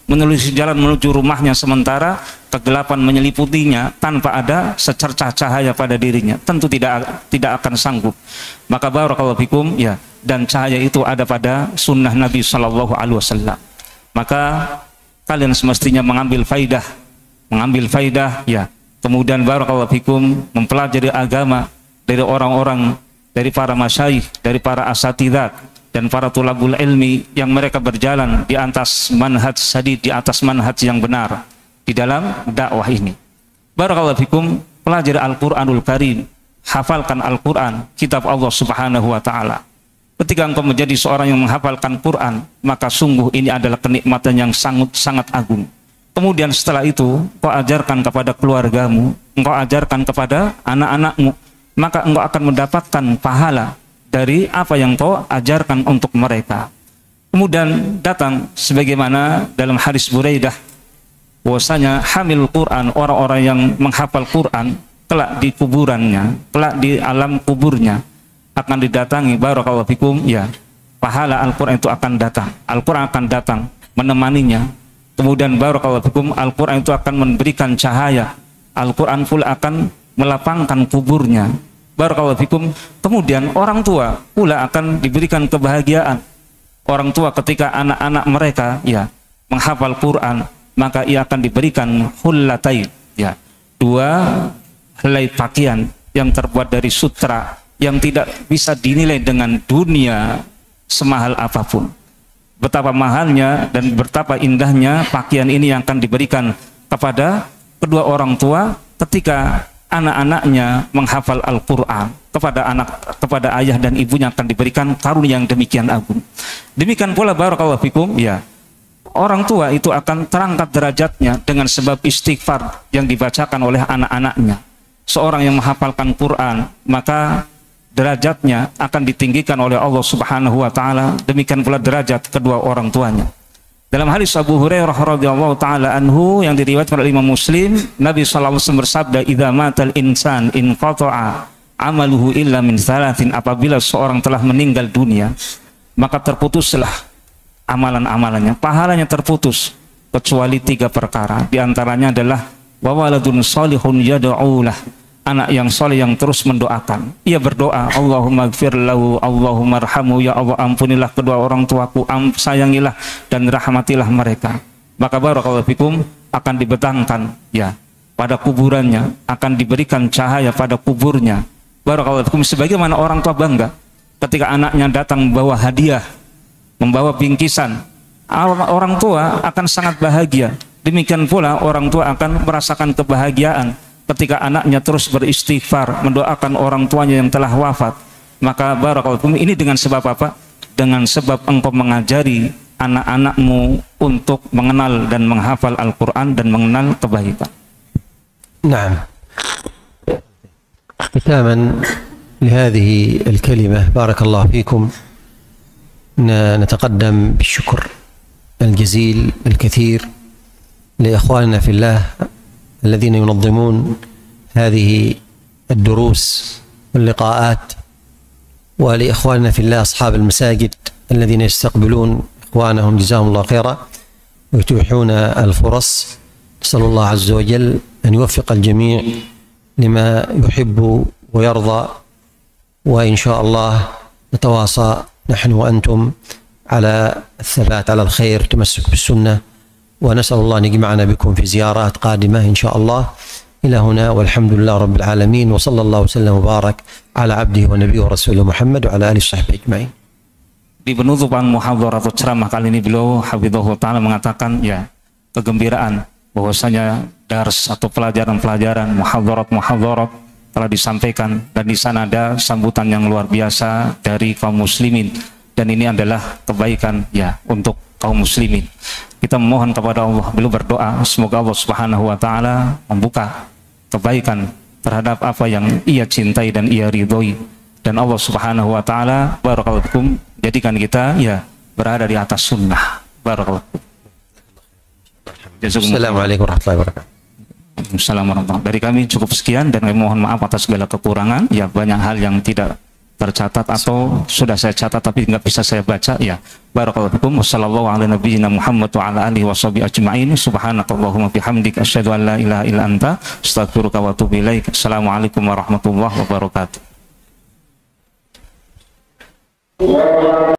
menelusuri jalan menuju rumahnya sementara kegelapan menyeliputinya tanpa ada secercah cahaya pada dirinya, tentu tidak tidak akan sanggup. Maka barakallahu fikum ya, dan cahaya itu ada pada sunnah Nabi Shallallahu Alaihi Wasallam. Maka kalian semestinya mengambil faidah, mengambil faidah ya. Kemudian barakallahu fikum mempelajari agama dari orang-orang, dari para masyayikh, dari para asatidzat dan para tulabul ilmi yang mereka berjalan di atas manhaj sadid, di atas manhaj yang benar di dalam dakwah ini. Barakallahu fikum, pelajari Al-Qur'anul Karim, hafalkan Al-Qur'an, kitab Allah Subhanahu wa taala. Ketika engkau menjadi seorang yang menghafalkan Quran, maka sungguh ini adalah kenikmatan yang sangat sangat agung. Kemudian setelah itu, engkau ajarkan kepada keluargamu, engkau ajarkan kepada anak-anakmu, maka engkau akan mendapatkan pahala dari apa yang kau ajarkan untuk mereka. Kemudian datang sebagaimana dalam hadis Buraidah, bahwasanya hamil Quran, orang-orang yang menghafal Quran kelak di kuburannya, kelak di alam kuburnya akan didatangi barakallahu fikum ya, pahala Al-Quran itu akan datang, Al-Quran akan datang menemaninya. Kemudian barakallahu fikum, Al-Quran itu akan memberikan cahaya, Al-Quran pula akan melapangkan kuburnya. Barakallahu fikum. Kemudian orang tua pula akan diberikan kebahagiaan. Orang tua ketika anak-anak mereka ya menghafal Quran, maka ia akan diberikan hullatain ya, dua helai pakaian yang terbuat dari sutra yang tidak bisa dinilai dengan dunia semahal apapun. Betapa mahalnya dan betapa indahnya pakaian ini yang akan diberikan kepada kedua orang tua ketika anak-anaknya menghafal Al-Quran. Kepada anak, kepada ayah dan ibunya akan diberikan karunia yang demikian agung. Demikian pula barakallahu fikum ya, orang tua itu akan terangkat derajatnya dengan sebab istighfar yang dibacakan oleh anak-anaknya. Seorang yang menghafalkan Quran, maka derajatnya akan ditinggikan oleh Allah Subhanahu wa taala. Demikian pula derajat kedua orang tuanya. Dalam hadis Abu Hurairah radhiyallahu taala anhu yang diriwayatkan oleh Imam Muslim, Nabi sallallahu alaihi wasallam bersabda, "Idza matal insan inqata'a amaluhu illa min thalathin." Apabila seorang telah meninggal dunia, maka terputuslah amalan-amalannya, pahalanya terputus kecuali tiga perkara. Di antaranya adalah wa waladun salihun yad'u lah, anak yang soleh yang terus mendoakan. Ia berdoa, Allahumma gfir lahu, Allahumma arhamu, ya Allah ampunilah kedua orang tuaku, am, sayangilah dan rahmatilah mereka. Maka barakallahu fikum akan dibetangkan ya pada kuburannya, akan diberikan cahaya pada kuburnya. Barakallahu fikum, sebagaimana orang tua bangga ketika anaknya datang membawa hadiah, membawa bingkisan, orang tua akan sangat bahagia. Demikian pula orang tua akan merasakan kebahagiaan ketika anaknya terus beristighfar, mendoakan orang tuanya yang telah wafat. Maka barakallahu fikum, ini dengan sebab apa? Dengan sebab engkau mengajari anak-anakmu untuk mengenal dan menghafal Al-Quran dan mengenal kebaikan. نعم. ختاما لهذه الكلمة بارك الله فيكم، نتقدم بالشكر الجزيل الكثير لإخواننا في الله الذين ينظمون هذه الدروس واللقاءات، ولإخواننا في الله أصحاب المساجد الذين يستقبلون إخوانهم جزاهم الله خيرا ويتيحون الفرص. نسأل الله عز وجل أن يوفق الجميع لما يحب ويرضى، وإن شاء الله نتواصى نحن وأنتم على الثبات على الخير، تمسك بالسنة، ونسأل الله أن يجمعنا بكم في زيارات قادمة إن شاء الله. إلى هنا والحمد لله رب العالمين، وصلى الله وسلم وبارك على عبده ونبيه ورسوله محمد وعلى آله وصحبه أجمعين. Di penutupan muhadharah atau ceramah kali ini beliau hafizahullah taala mengatakan ya kegembiraan bahwasanya dars atau pelajaran-pelajaran muhadharat-muhadharat telah disampaikan dan di sana ada sambutan yang luar biasa dari kaum muslimin, dan ini adalah kebaikan ya untuk kaum muslimin. Kita memohon kepada Allah, beliau berdoa semoga Allah Subhanahu wa taala membuka kebaikan terhadap apa yang ia cintai dan ia ridhoi, dan Allah Subhanahu wa taala barakallahu fikum jadikan kita ya berada di atas sunnah. Barakallahu. Assalamualaikum warahmatullahi wabarakatuh. Assalamualaikum. Dari kami cukup sekian dan kami mohon maaf atas segala kekurangan. Ya banyak hal yang tidak tercatat atau sudah saya catat tapi nggak bisa saya baca ya. Barakallahu fikum. Wassallallahu ala nabiyyina Muhammad wa ala alihi washabihi ajma'in. Subhanakallahumma bihamdika asyhadu an la ilaha illa anta astaghfiruka wa atubu ilaik. Assalamualaikum warahmatullahi wabarakatuh.